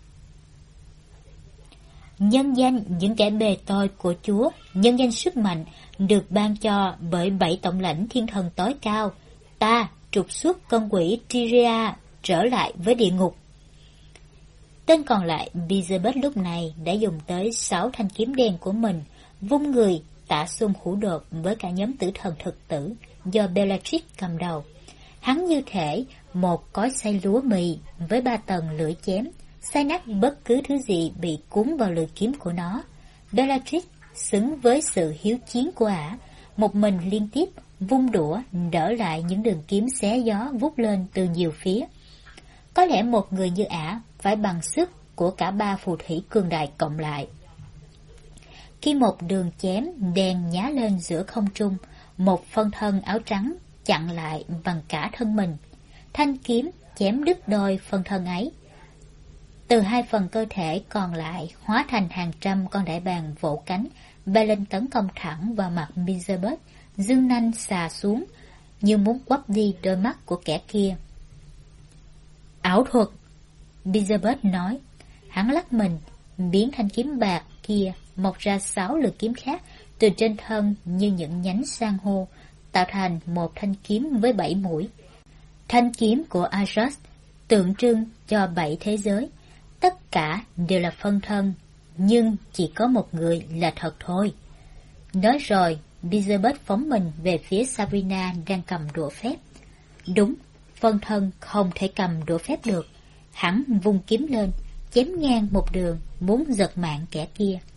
Nhân danh những kẻ bề tôi của Chúa, nhân danh sức mạnh được ban cho bởi 7 tổng lãnh thiên thần tối cao, ta trục xuất con quỷ Tyria trở lại với địa ngục. Tên còn lại, Beelzebub lúc này đã dùng tới 6 thanh kiếm đen của mình, vung người tả xung hữu đột với cả nhóm tử thần thực tử do Bellatrix cầm đầu. Hắn như thể một cối xay lúa mì với 3 tầng lưỡi chém, xay nát bất cứ thứ gì bị cuốn vào lưỡi kiếm của nó. Bellatrix xứng với sự hiếu chiến của ả, một mình liên tiếp vung đũa đỡ lại những đường kiếm xé gió vút lên từ nhiều phía. Có lẽ một người như ả phải bằng sức của cả 3 phù thủy cường đại cộng lại. Khi một đường chém đen nhá lên giữa không trung, một phân thân áo trắng chặn lại bằng cả thân mình. Thanh kiếm chém đứt đôi phân thân ấy. Từ 2 phần cơ thể còn lại hóa thành hàng trăm con đại bàng vỗ cánh, bay lên tấn công thẳng vào mặt Beelzebub, dương nanh xà xuống, như muốn quắp đi đôi mắt của kẻ kia. Ảo thuật, Beelzebub nói. Hắn lắc mình, biến thanh kiếm bạc kia mọc ra 6 lưỡi kiếm khác từ trên thân như những nhánh san hô, tạo thành một thanh kiếm với 7 mũi. Thanh kiếm của Aros tượng trưng cho 7 thế giới. Tất cả đều là phân thân, nhưng chỉ có một người là thật thôi. Nói rồi, Beelzebub phóng mình về phía Sabrina đang cầm đũa phép. Đúng, phân thân không thể cầm đũa phép được. Hắn vung kiếm lên, chém ngang một đường, muốn giật mạng kẻ kia.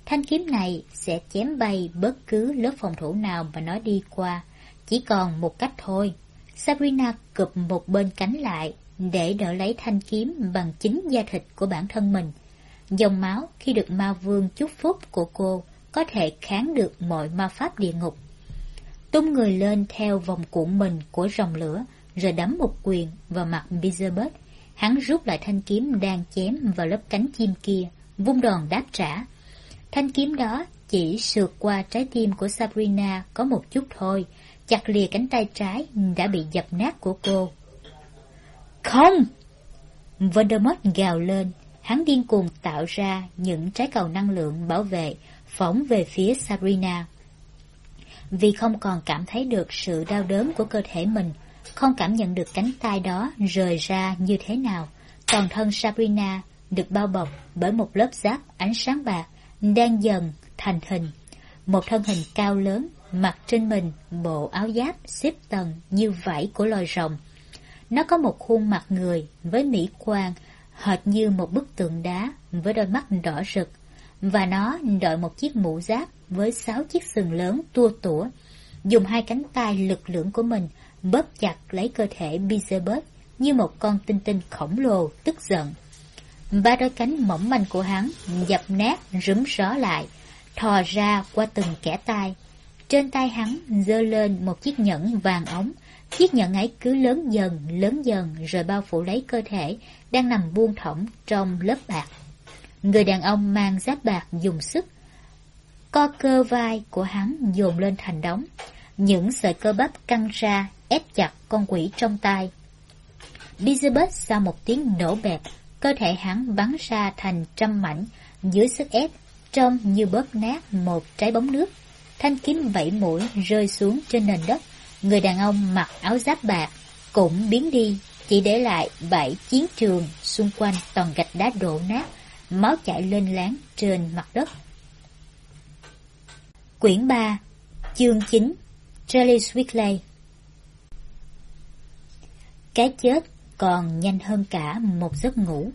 Thanh kiếm này sẽ chém bay bất cứ lớp phòng thủ nào mà nó đi qua. Chỉ còn một cách thôi. Sabrina cụp một bên cánh lại để đỡ lấy thanh kiếm bằng chính da thịt của bản thân mình. Dòng máu khi được ma vương chúc phúc của cô có thể kháng được mọi ma pháp địa ngục. Tung người lên theo vòng cuộn mình của ròng lửa, rồi đấm một quyền vào mặt Beelzebub. Hắn rút lại thanh kiếm đang chém vào lớp cánh chim kia, vung đòn đáp trả. Thanh kiếm đó chỉ sượt qua trái tim của Sabrina có một chút thôi, chặt lìa cánh tay trái đã bị dập nát của cô. Không! Voldemort gào lên, hắn điên cuồng tạo ra những trái cầu năng lượng bảo vệ, phóng về phía Sabrina. Vì không còn cảm thấy được sự đau đớn của cơ thể mình, không cảm nhận được cánh tay đó rời ra như thế nào, toàn thân Sabrina được bao bọc bởi một lớp giáp ánh sáng bạc đang dần thành hình. Một thân hình cao lớn, mặc trên mình bộ áo giáp xếp tầng như vảy của loài rồng. Nó có một khuôn mặt người với mỹ quan hệt như một bức tượng đá với đôi mắt đỏ rực, và nó đội một chiếc mũ giáp với 6 chiếc sừng lớn tua tủa, dùng hai cánh tay lực lưỡng của mình bóp chặt lấy cơ thể Beelzebub như một con tinh tinh khổng lồ tức giận. Ba đôi cánh mỏng manh của hắn dập nát rúm ró lại, thò ra qua từng kẽ tay. Trên tay hắn giơ lên một chiếc nhẫn vàng óng. Chiếc nhẫn ấy cứ lớn dần rồi bao phủ lấy cơ thể đang nằm buông thõng trong lớp bạc. Người đàn ông mang giáp bạc dùng sức, co cơ vai của hắn dồn lên thành đống. Những sợi cơ bắp căng ra ép chặt con quỷ trong tay. Beelzebub sau một tiếng nổ bẹp, cơ thể hắn bắn ra thành trăm mảnh dưới sức ép, trông như bóp nát một trái bóng nước. Thanh kiếm vẫy mũi rơi xuống trên nền đất. Người đàn ông mặc áo giáp bạc cũng biến đi, chỉ để lại bãi chiến trường xung quanh toàn gạch đá đổ nát, máu chảy lênh láng trên mặt đất. Quyển 3, chương 9, Charlie Weasley. Cái chết còn nhanh hơn cả một giấc ngủ.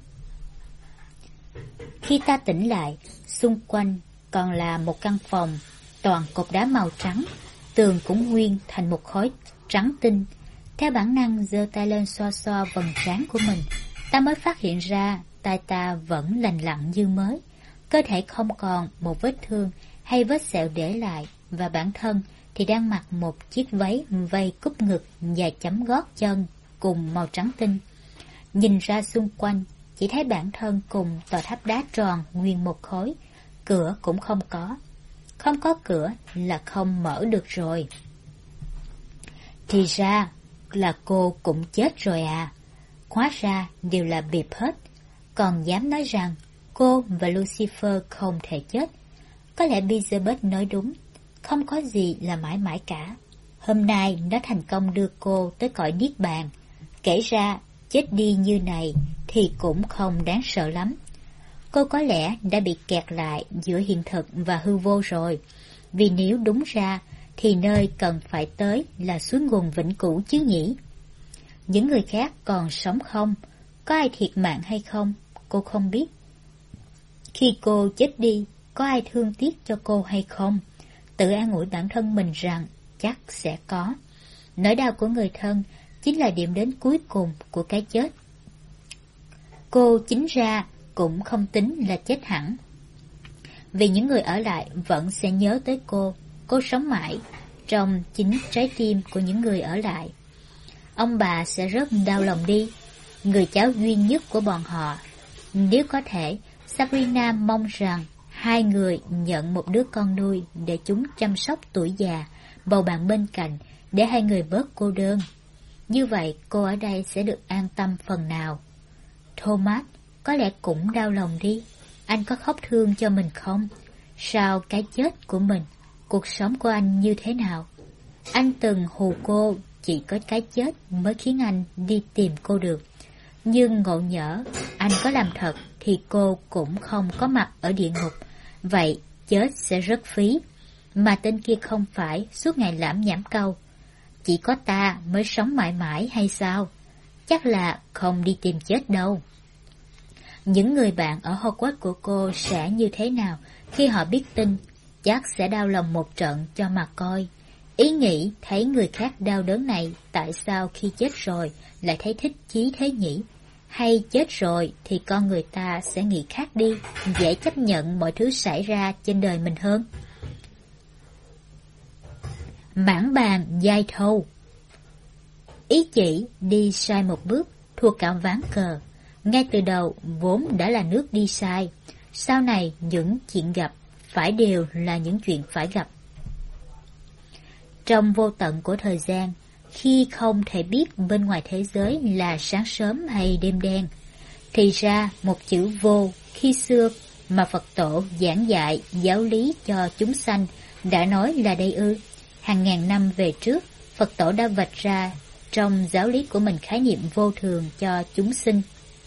Khi ta tỉnh lại, xung quanh còn là một căn phòng toàn cột đá màu trắng, tường cũng nguyên thành một khối trắng tinh. Theo bản năng giơ tay lên xoa xoa vầng trán của mình, ta mới phát hiện ra tay ta vẫn lành lặn như mới. Cơ thể không còn một vết thương hay vết sẹo để lại, và bản thân thì đang mặc một chiếc váy vây cúp ngực và chấm gót chân cùng màu trắng tinh. Nhìn ra xung quanh, chỉ thấy bản thân cùng tòa tháp đá tròn nguyên một khối. Cửa cũng không có. Không có cửa là không mở được rồi. Thì ra là cô cũng chết rồi à. Hóa ra đều là bịp hết. Còn dám nói rằng cô và Lucifer không thể chết. Có lẽ Beelzebub nói đúng. Không có gì là mãi mãi cả. Hôm nay nó thành công đưa cô tới cõi niết bàn. Kể ra chết đi như này thì cũng không đáng sợ lắm. Cô có lẽ đã bị kẹt lại giữa hiện thực và hư vô rồi. Vì nếu đúng ra thì nơi cần phải tới là suối nguồn vĩnh cửu chứ nhỉ. Những người khác còn sống không? Có ai thiệt mạng hay không? Cô không biết. Khi cô chết đi, có ai thương tiếc cho cô hay không? Tự an ủi bản thân mình rằng chắc sẽ có. Nỗi đau của người thân chính là điểm đến cuối cùng của cái chết. Cô chính ra cũng không tính là chết hẳn. Vì những người ở lại vẫn sẽ nhớ tới cô. Cô sống mãi trong chính trái tim của những người ở lại. Ông bà sẽ rất đau lòng đi, người cháu duy nhất của bọn họ. Nếu có thể, Sabrina mong rằng hai người nhận một đứa con nuôi để chúng chăm sóc tuổi già, bầu bạn bên cạnh, để hai người bớt cô đơn. Như vậy cô ở đây sẽ được an tâm phần nào. Thomas có lẽ cũng đau lòng đi. Anh có khóc thương cho mình không? Sau cái chết của mình, cuộc sống của anh như thế nào? Anh từng hù cô chỉ có cái chết mới khiến anh đi tìm cô được. Nhưng ngộ nhỡ anh có làm thật thì cô cũng không có mặt ở địa ngục. Vậy chết sẽ rất phí. Mà tên kia không phải suốt ngày lảm nhảm câu chỉ có ta mới sống mãi mãi hay sao? Chắc là không đi tìm chết đâu. Những người bạn ở Hogwarts của cô sẽ như thế nào Khi họ biết tin, chắc sẽ đau lòng một trận cho mà coi. Ý nghĩ thấy người khác đau đớn này tại sao khi chết rồi lại thấy thích chí thế nhỉ? Hay chết rồi thì con người ta sẽ nghĩ khác đi, dễ chấp nhận mọi thứ xảy ra trên đời mình hơn. Mãn bàn dai thâu. Ý chỉ đi sai một bước, thua cả ván cờ. Ngay từ đầu vốn đã là nước đi sai. Sau này những chuyện gặp phải đều là những chuyện phải gặp. Trong vô tận của thời gian, khi không thể biết bên ngoài thế giới là sáng sớm hay đêm đen, thì ra một chữ vô khi xưa mà Phật tổ giảng dạy giáo lý cho chúng sanh đã nói là đây ư. Hàng ngàn năm về trước, Phật tổ đã vạch ra trong giáo lý của mình khái niệm vô thường cho chúng sinh.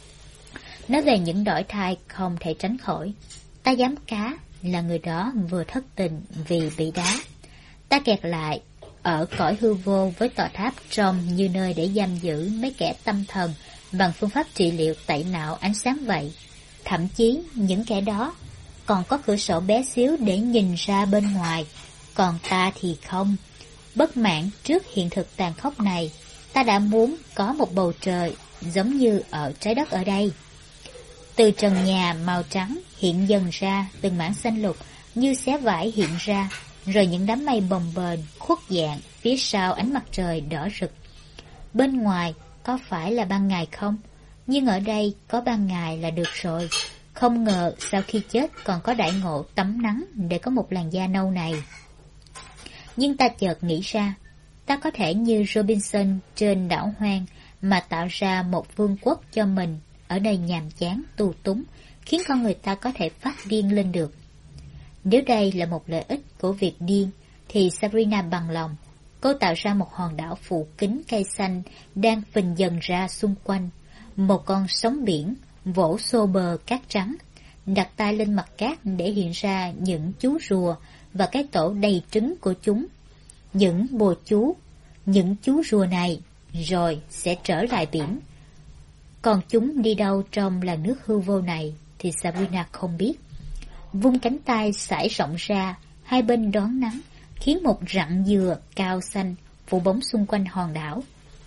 Nói về những đổi thay không thể tránh khỏi. Ta dám cá là người đó vừa thất tình vì bị đá. Ta kẹt lại ở cõi hư vô với tòa tháp trông như nơi để giam giữ mấy kẻ tâm thần bằng phương pháp trị liệu tẩy não ánh sáng vậy. Thậm chí những kẻ đó còn có cửa sổ bé xíu để nhìn ra bên ngoài, còn ta thì không. Bất mãn trước hiện thực tàn khốc này, ta đã muốn có một bầu trời giống như ở trái đất ở đây. Từ trần nhà màu trắng hiện dần ra từng mảng xanh lục như xé vải hiện ra, rồi những đám mây bồng bềnh khuất dạng phía sau ánh mặt trời đỏ rực. Bên ngoài có phải là ban ngày không? Nhưng ở đây có ban ngày là được rồi. Không ngờ sau khi chết còn có đại ngộ tắm nắng để có một làn da nâu này. Nhưng ta chợt nghĩ ra, ta có thể như Robinson trên đảo hoang mà tạo ra một vương quốc cho mình ở đây nhàm chán, tù túng, khiến con người ta có thể phát điên lên được. Nếu đây là một lợi ích của việc điên, thì Sabrina bằng lòng. Cô tạo ra một hòn đảo phủ kín cây xanh đang phình dần ra xung quanh. Một con sóng biển vỗ xô bờ cát trắng, đặt tay lên mặt cát để hiện ra những chú rùa và cái tổ đầy trứng của chúng. Những bồ chú, những chú rùa này rồi sẽ trở lại biển. Còn chúng đi đâu trong làn nước hư vô này thì Sabrina không biết. Vung cánh tay sải rộng ra, hai bên đón nắng, khiến một rặng dừa cao xanh phủ bóng xung quanh hòn đảo.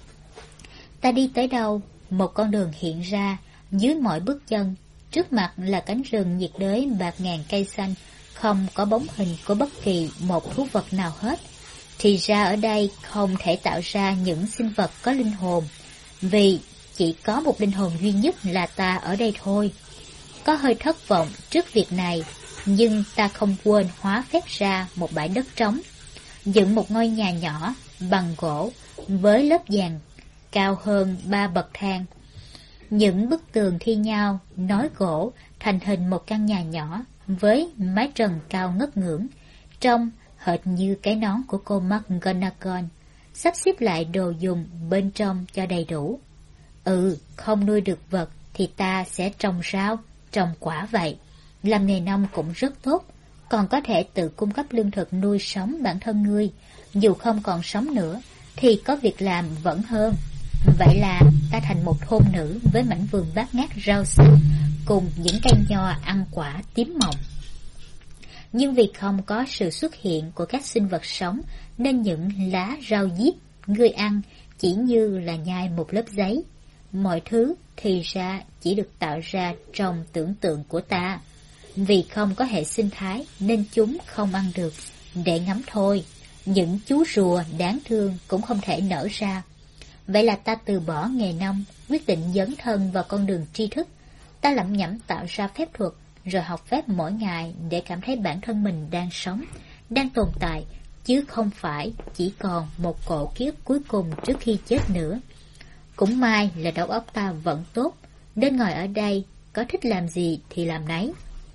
Ta đi tới đâu, một con đường hiện ra dưới mọi bước chân. Trước mặt là cánh rừng nhiệt đới bạt ngàn cây xanh, không có bóng hình của bất kỳ một thú vật nào hết. Thì ra ở đây không thể tạo ra những sinh vật có linh hồn, vì chỉ có một linh hồn duy nhất là ta ở đây thôi. Có hơi thất vọng trước việc này, nhưng ta không quên hóa phép ra một bãi đất trống, dựng một ngôi nhà nhỏ bằng gỗ với lớp vàng cao hơn 3 bậc thang. Những bức tường thi nhau nối gỗ thành hình một căn nhà nhỏ với mái trần cao ngất ngưỡng, trông hệt như cái nón của cô McGonagall. Sắp xếp lại đồ dùng bên trong cho đầy đủ. Không nuôi được vật thì ta sẽ trồng rau, trồng quả vậy. Làm nghề nông cũng rất tốt, còn có thể tự cung cấp lương thực nuôi sống bản thân ngươi. Dù không còn sống nữa thì có việc làm vẫn hơn. Vậy là ta thành một thôn nữ với mảnh vườn bát ngát rau xanh cùng những cây nho ăn quả tím mọng. Nhưng vì không có sự xuất hiện của các sinh vật sống nên những lá rau diếp ngươi ăn chỉ như là nhai một lớp giấy. Mọi thứ thì ra chỉ được tạo ra trong tưởng tượng của ta. Vì không có hệ sinh thái nên chúng không ăn được, để ngắm thôi. Những chú rùa đáng thương cũng không thể nở ra. Vậy là ta từ bỏ nghề nông, quyết định dấn thân vào con đường tri thức. Ta lẩm nhẩm tạo ra phép thuật, rồi học phép mỗi ngày để cảm thấy bản thân mình đang sống, đang tồn tại, chứ không phải chỉ còn một cỗ kiếp cuối cùng trước khi chết nữa. Cũng may là đầu óc ta vẫn tốt, nên ngồi ở đây, có thích làm gì thì làm nấy.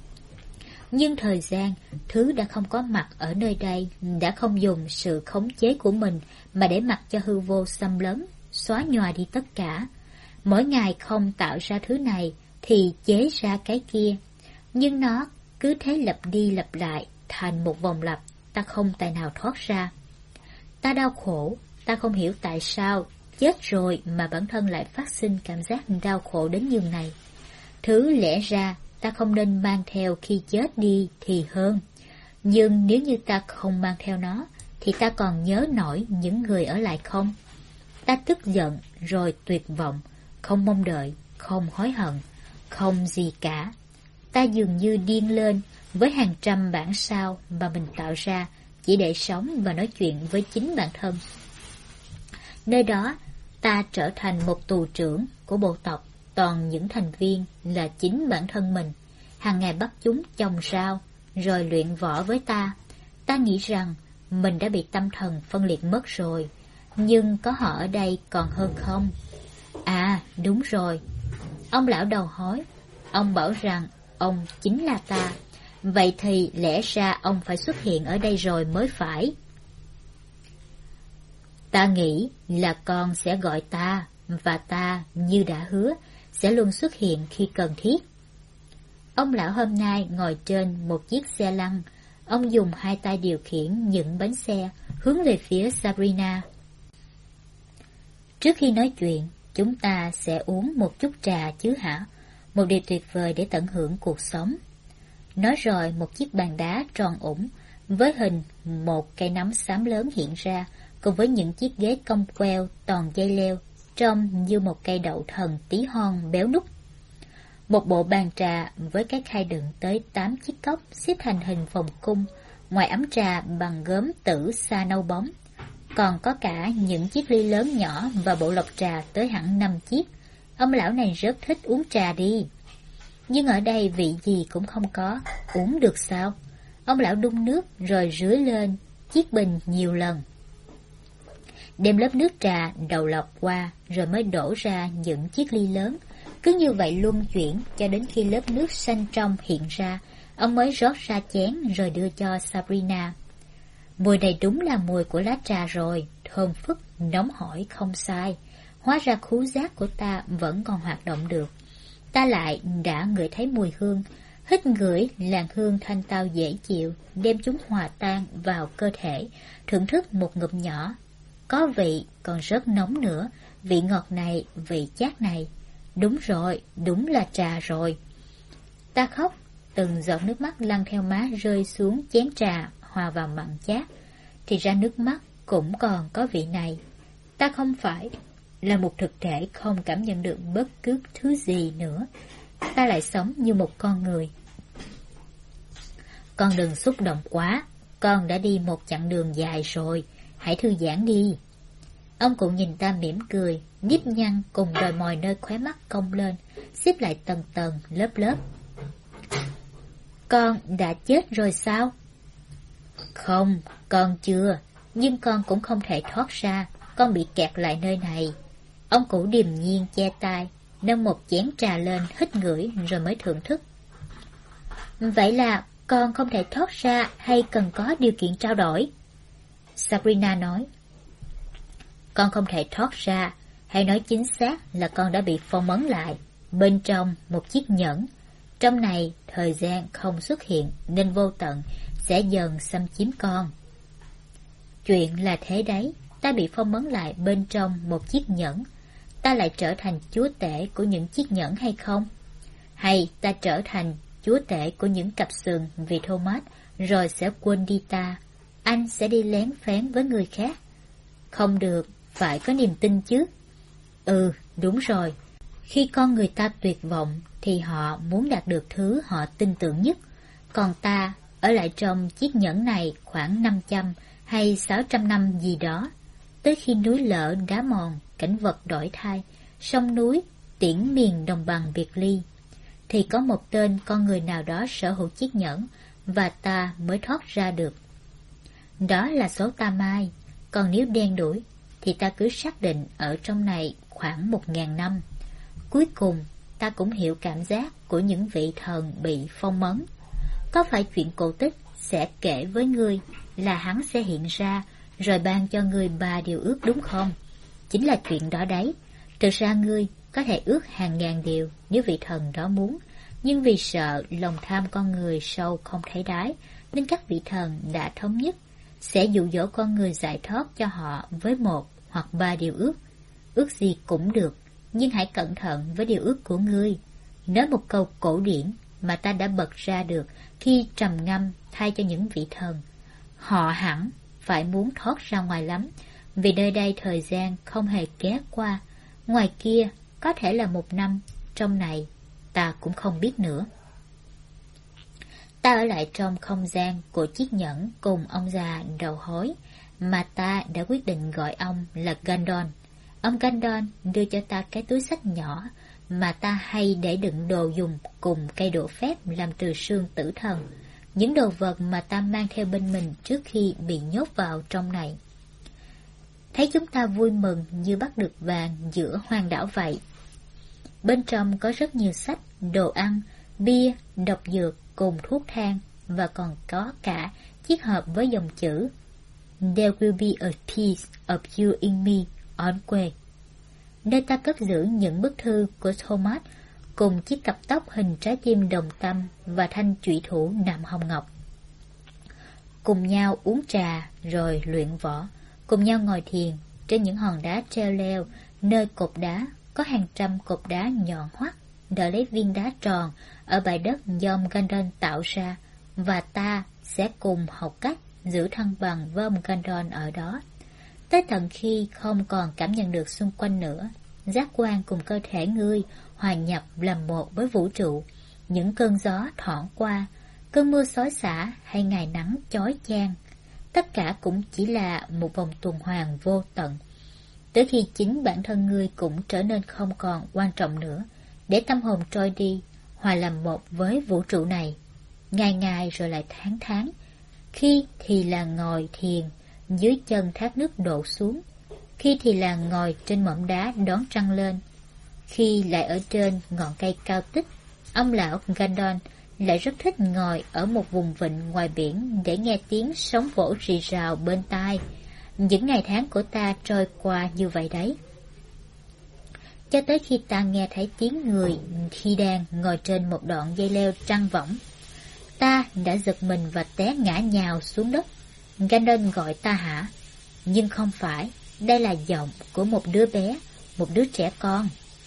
Nhưng thời gian, thứ đã không có mặt ở nơi đây, đã không dùng sự khống chế của mình mà để mặc cho hư vô xâm lấn, xóa nhòa đi tất cả. Mỗi ngày không tạo ra thứ này thì chế ra cái kia, nhưng nó cứ thế lặp đi lặp lại thành một vòng lặp, ta không tài nào thoát ra. Ta đau khổ, ta không hiểu tại sao chết rồi mà bản thân lại phát sinh cảm giác đau khổ đến nhường này. Thứ lẽ ra ta không nên mang theo khi chết đi thì hơn. Nhưng nếu như ta không mang theo nó, thì ta còn nhớ nổi những người ở lại không? Ta tức giận rồi tuyệt vọng, không mong đợi, không hối hận, không gì cả. Ta dường như điên lên với hàng trăm bản sao mà mình tạo ra chỉ để sống và nói chuyện với chính bản thân. Nơi đó, ta trở thành một tù trưởng của bộ tộc, toàn những thành viên là chính bản thân mình. Hàng ngày bắt chúng chồng sao, rồi luyện võ với ta. Ta nghĩ rằng mình đã bị tâm thần phân liệt mất rồi, nhưng có họ ở đây còn hơn không? À, đúng rồi. Ông lão đầu hói, ông bảo rằng ông chính là ta. Vậy thì lẽ ra ông phải xuất hiện ở đây rồi mới phải. Ta nghĩ là con sẽ gọi ta, và ta, như đã hứa, sẽ luôn xuất hiện khi cần thiết. Ông lão hôm nay ngồi trên một chiếc xe lăn. Ông dùng hai tay điều khiển những bánh xe, hướng về phía Sabrina. Trước khi nói chuyện, chúng ta sẽ uống một chút trà chứ hả? Một điều tuyệt vời để tận hưởng cuộc sống. Nói rồi, một chiếc bàn đá tròn ủng với hình một cây nắm xám lớn hiện ra, cùng với những chiếc ghế cong queo toàn dây leo, trông như một cây đậu thần tí hon béo núc. Một bộ bàn trà với cái khay đựng tới 8 chiếc cốc xếp thành hình vòng cung, ngoài ấm trà bằng gốm tử sa nâu bóng. Còn có cả những chiếc ly lớn nhỏ và bộ lọc trà tới hẳn 5 chiếc. Ông lão này rất thích uống trà đi. Nhưng ở đây vị gì cũng không có, uống được sao? Ông lão đun nước rồi rưới lên chiếc bình nhiều lần. Đem lớp nước trà đầu lọc qua rồi mới đổ ra những chiếc ly lớn. Cứ như vậy luân chuyển cho đến khi lớp nước xanh trong hiện ra, ông mới rót ra chén rồi đưa cho Sabrina. Mùi này đúng là mùi của lá trà rồi, thơm phức, nóng hổi không sai. Hóa ra khứu giác của ta vẫn còn hoạt động được. Ta lại đã ngửi thấy mùi hương, hít ngửi làn hương thanh tao dễ chịu, đem chúng hòa tan vào cơ thể, thưởng thức một ngụm nhỏ. Có vị còn rất nóng nữa, vị ngọt này, vị chát này. Đúng rồi, đúng là trà rồi. Ta khóc, từng giọt nước mắt lăn theo má rơi xuống chén trà hòa vào mặn chát. Thì ra nước mắt cũng còn có vị này. Ta không phải là một thực thể không cảm nhận được bất cứ thứ gì nữa. Ta lại sống như một con người. Con đừng xúc động quá, con đã đi một chặng đường dài rồi, hãy thư giãn đi. Ông cụ nhìn ta mỉm cười, nếp nhăn cùng đòi mồi nơi khóe mắt cong lên, xếp lại tầng tầng, lớp lớp. Con đã chết rồi sao? Không, con chưa, nhưng con cũng không thể thoát ra, con bị kẹt lại nơi này. Ông cụ điềm nhiên che tai, nâng một chén trà lên, hít ngửi rồi mới thưởng thức. Vậy là con không thể thoát ra hay cần có điều kiện trao đổi? Sabrina nói. Con không thể thoát ra, hay nói chính xác là con đã bị phong ấn lại, bên trong một chiếc nhẫn. Trong này thời gian không xuất hiện nên vô tận sẽ dần xâm chiếm con. Chuyện là thế đấy, ta bị phong ấn lại bên trong một chiếc nhẫn. Ta lại trở thành chúa tể của những chiếc nhẫn hay không? Hay ta trở thành chúa tể của những cặp sừng vì Thomas rồi sẽ quên đi ta? Anh sẽ đi lén phén với người khác? Không được, phải có niềm tin chứ. Ừ, đúng rồi. Khi con người ta tuyệt vọng thì họ muốn đạt được thứ họ tin tưởng nhất. Còn ta ở lại trong chiếc nhẫn này khoảng 500 hay 600 năm gì đó. Tới khi núi lở đá mòn, cảnh vật đổi thay, sông núi tiễn miền đồng bằng biệt ly, thì có một tên con người nào đó sở hữu chiếc nhẫn và ta mới thoát ra được. Đó là số ta mai. Còn nếu đen đủi thì ta cứ xác định ở trong này khoảng 1000 năm. Cuối cùng ta cũng hiểu cảm giác của những vị thần bị phong ấn. Có phải chuyện cổ tích sẽ kể với ngươi là hắn sẽ hiện ra rồi ban cho ngươi 3 điều ước đúng không? Chính là chuyện đó đấy. Thực ra ngươi có thể ước hàng ngàn điều nếu vị thần đó muốn, nhưng vì sợ lòng tham con người sâu không thấy đáy nên các vị thần đã thống nhất sẽ dụ dỗ con người giải thoát cho họ với 1 hoặc 3 điều ước. Ước gì cũng được, nhưng hãy cẩn thận với điều ước của ngươi. Nói một câu cổ điển, mà ta đã bật ra được khi trầm ngâm thay cho những vị thần. Họ hẳn phải muốn thoát ra ngoài lắm, vì nơi đây thời gian không hề ghé qua. Ngoài kia có thể là 1 năm, trong này ta cũng không biết nữa. Ta ở lại trong không gian của chiếc nhẫn cùng ông già đầu hối, mà ta đã quyết định gọi ông là Gandon. Ông Gandon đưa cho ta cái túi xách nhỏ mà ta hay để đựng đồ dùng cùng cây đũa phép làm từ xương tử thần, những đồ vật mà ta mang theo bên mình trước khi bị nhốt vào trong này. Thấy chúng ta vui mừng như bắt được vàng giữa hoang đảo vậy. Bên trong có rất nhiều sách, đồ ăn, bia, độc dược cùng thuốc thang, và còn có cả chiếc hộp với dòng chữ There will be a piece of you in me on quê, nơi ta cất giữ những bức thư của Thomas cùng chiếc cặp tóc hình trái tim đồng tâm và thanh trụy thủ nạm hồng ngọc. Cùng nhau uống trà rồi luyện võ, cùng nhau ngồi thiền trên những hòn đá treo leo, nơi cột đá có hàng trăm cột đá nhọn hoắt đợi lấy viên đá tròn ở bãi đất do ông Gandon tạo ra, và ta sẽ cùng học cách giữ thăng bằng với ông Gandon ở đó, tới tận khi không còn cảm nhận được xung quanh nữa. Giác quan cùng cơ thể ngươi hòa nhập làm một với vũ trụ. Những cơn gió thoảng qua, cơn mưa xối xả hay ngày nắng chói chang, tất cả cũng chỉ là một vòng tuần hoàn vô tận, tới khi chính bản thân ngươi cũng trở nên không còn quan trọng nữa, để tâm hồn trôi đi, hòa làm một với vũ trụ này. Ngày ngày rồi lại tháng tháng, khi thì là ngồi thiền dưới chân thác nước đổ xuống, khi thì là ngồi trên mỏm đá đón trăng lên, khi lại ở trên ngọn cây cao tích. Ông lão Gandon lại rất thích ngồi ở một vùng vịnh ngoài biển để nghe tiếng sóng vỗ rì rào bên tai. Những ngày tháng của ta trôi qua như vậy đấy, cho tới khi ta nghe thấy tiếng người khi đang ngồi trên một đoạn dây leo trăng võng. Ta đã giật mình và té ngã nhào xuống đất. Gandon gọi ta hả? Nhưng không phải, đây là giọng của một đứa bé, một đứa trẻ con.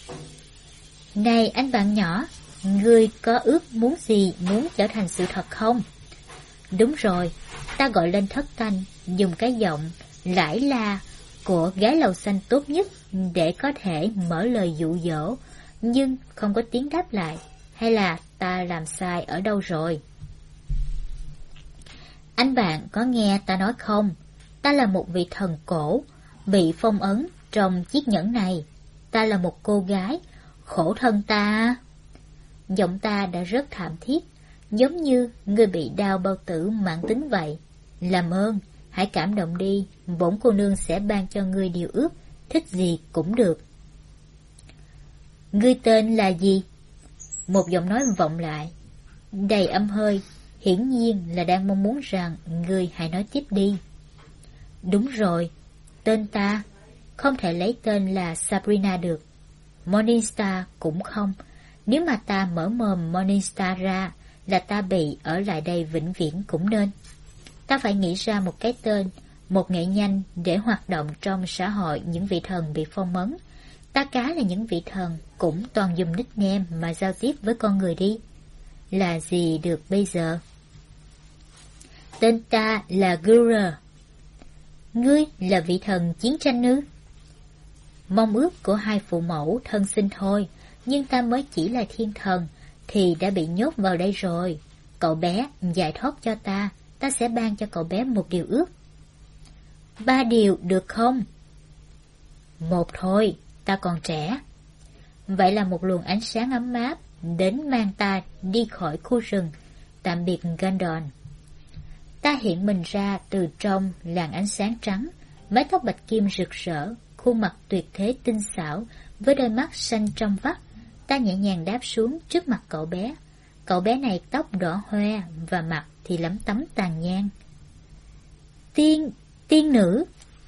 Này anh bạn nhỏ, ngươi có ước muốn gì muốn trở thành sự thật không? Đúng rồi, ta gọi lên thất thanh, dùng cái giọng lãi la của gái lầu xanh tốt nhất để có thể mở lời dụ dỗ, nhưng không có tiếng đáp lại. Hay là ta làm sai ở đâu rồi? Anh bạn có nghe ta nói không? Ta là một vị thần cổ, bị phong ấn trong chiếc nhẫn này. Ta là một cô gái, khổ thân ta. Giọng ta đã rất thảm thiết, giống như người bị đau bao tử mãn tính vậy. Làm ơn, hãy cảm động đi, bổn cô nương sẽ ban cho ngươi điều ước, thích gì cũng được. Ngươi tên là gì? Một giọng nói vọng lại, đầy âm hơi, hiển nhiên là đang mong muốn rằng ngươi hãy nói tiếp đi. Đúng rồi, tên ta không thể lấy tên là Sabrina được. Morningstar cũng không. Nếu mà ta mở mồm Morningstar ra là ta bị ở lại đây vĩnh viễn cũng nên. Ta phải nghĩ ra một cái tên, một nghệ nhân để hoạt động trong xã hội những vị thần bị phong ấn. Ta cá là những vị thần cũng toàn dùng nickname mà giao tiếp với con người đi. Là gì được bây giờ? Tên ta là Gura. Ngươi là vị thần chiến tranh ư? Mong ước của hai phụ mẫu thân sinh thôi, nhưng ta mới chỉ là thiên thần thì đã bị nhốt vào đây rồi. Cậu bé giải thoát cho ta, ta sẽ ban cho cậu bé một điều ước. 3 điều được không? 1 thôi, ta còn trẻ. Vậy là một luồng ánh sáng ấm áp đến mang ta đi khỏi khu rừng. Tạm biệt Gandon. Ta hiện mình ra từ trong làn ánh sáng trắng, mái tóc bạch kim rực rỡ, khuôn mặt tuyệt thế tinh xảo với đôi mắt xanh trong vắt. Ta nhẹ nhàng đáp xuống trước mặt cậu bé. Cậu bé này tóc đỏ hoe và mặt thì lấm tấm tàn nhang. Tiên nữ.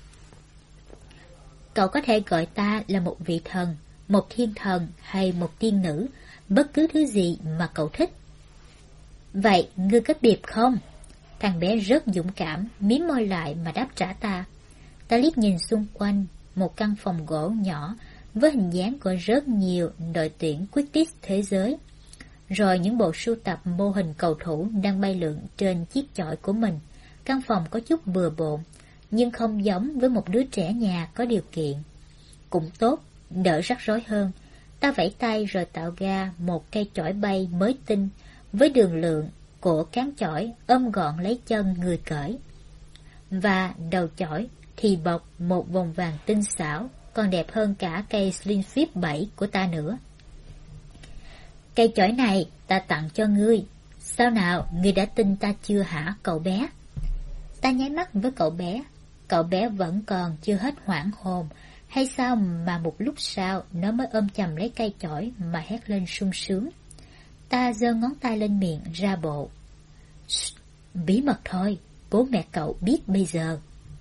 Cậu có thể gọi ta là một vị thần, một thiên thần hay một tiên nữ, bất cứ thứ gì mà cậu thích. Vậy ngươi có biệt không? Thằng bé rất dũng cảm, mím môi lại mà đáp trả ta. Ta liếc nhìn xung quanh, một căn phòng gỗ nhỏ với hình dáng của rất nhiều đội tuyển Quidditch thế giới. rồi những bộ sưu tập mô hình cầu thủ đang bay lượn trên chiếc chổi của mình. Căn phòng có chút bừa bộn, nhưng không giống với một đứa trẻ nhà có điều kiện. Cũng tốt, đỡ rắc rối hơn. Ta vẫy tay rồi tạo ra một cây chổi bay mới tinh, với đường lượn của cán chổi ôm gọn lấy chân người cởi. Và đầu chổi thì bọc một vòng vàng tinh xảo, còn đẹp hơn cả cây Slim Fit 7 của ta nữa. Cây chổi này ta tặng cho ngươi. Sao nào, ngươi đã tin ta chưa hả cậu bé? Ta nháy mắt với cậu bé. Cậu bé vẫn còn chưa hết hoảng hồn. Hay sao mà một lúc sau nó mới ôm chầm lấy cây chổi mà hét lên sung sướng. Ta giơ ngón tay lên miệng ra bộ. Bí mật thôi, bố mẹ cậu biết bây giờ.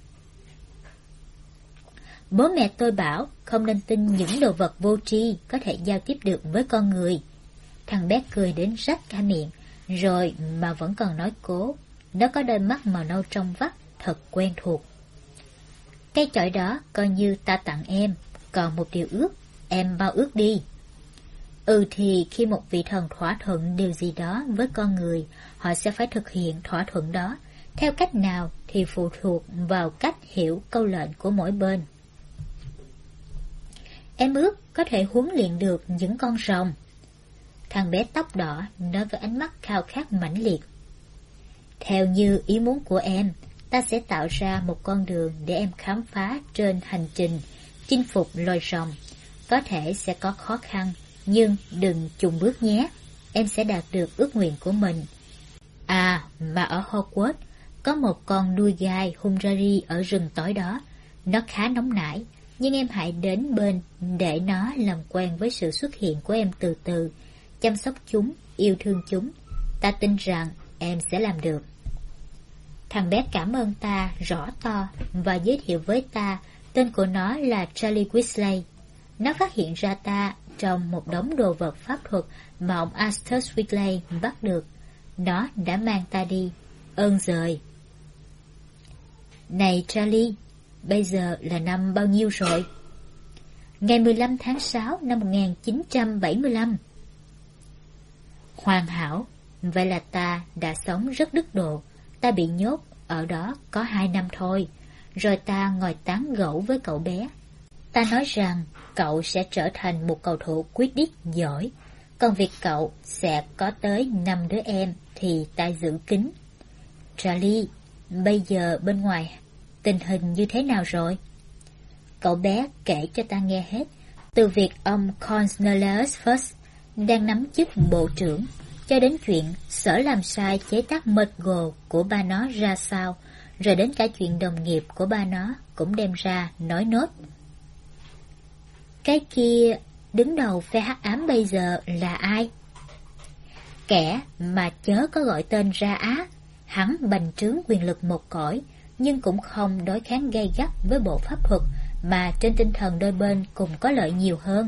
Bố mẹ tôi bảo không nên tin những đồ vật vô tri có thể giao tiếp được với con người. Thằng bé cười đến rách cả miệng, rồi mà vẫn còn nói cố. Nó có đôi mắt màu nâu trong vắt, thật quen thuộc. Cây chổi đó coi như ta tặng em, còn một điều ước, em bao ước đi. Thì khi một vị thần thỏa thuận điều gì đó với con người, họ sẽ phải thực hiện thỏa thuận đó. Theo cách nào thì phụ thuộc vào cách hiểu câu lệnh của mỗi bên. Em ước có thể huấn luyện được những con rồng. Thằng bé tóc đỏ nói với ánh mắt khao khát mãnh liệt. Theo như ý muốn của em, ta sẽ tạo ra một con đường để em khám phá trên hành trình chinh phục loài rồng. Có thể sẽ có khó khăn, nhưng đừng chùn bước nhé. Em sẽ đạt được ước nguyện của mình. Mà ở Hogwarts có một con đuôi gai Humrari ở rừng tối đó. Nó khá nóng nảy, nhưng em hãy đến bên để nó làm quen với sự xuất hiện của em từ từ. Chăm sóc chúng, yêu thương chúng. Ta tin rằng em sẽ làm được. Thằng bé cảm ơn ta rõ to và giới thiệu với ta tên của nó là Charlie Weasley. Nó phát hiện ra ta trong một đống đồ vật pháp thuật mà ông Arthur Weasley bắt được. Nó đã mang ta đi. Ơn giời. Này Charlie, bây giờ là năm bao nhiêu rồi? Ngày 15 tháng 6 năm 1975. Hoàn hảo. Vậy là ta đã sống rất đức độ. Ta bị nhốt ở đó có 2 năm thôi. Rồi ta ngồi tán gẫu với cậu bé. Ta nói rằng cậu sẽ trở thành một cầu thủ Quidditch giỏi. Còn việc cậu sẽ có tới 5 đứa em thì ta giữ kín. Charlie, bây giờ bên ngoài tình hình như thế nào rồi? Cậu bé kể cho ta nghe hết, từ việc ông Cornelius Fudge đang nắm chức bộ trưởng, cho đến chuyện sở làm sai chế tác McGonagall của ba nó ra sao, rồi đến cả chuyện đồng nghiệp của ba nó cũng đem ra nói nốt. Cái kia đứng đầu phe hắc ám bây giờ là ai? Kẻ mà chớ có gọi tên ra á. Hắn bành trướng quyền lực một cõi, nhưng cũng không đối kháng gay gắt với bộ pháp thuật, mà trên tinh thần đôi bên cùng có lợi nhiều hơn.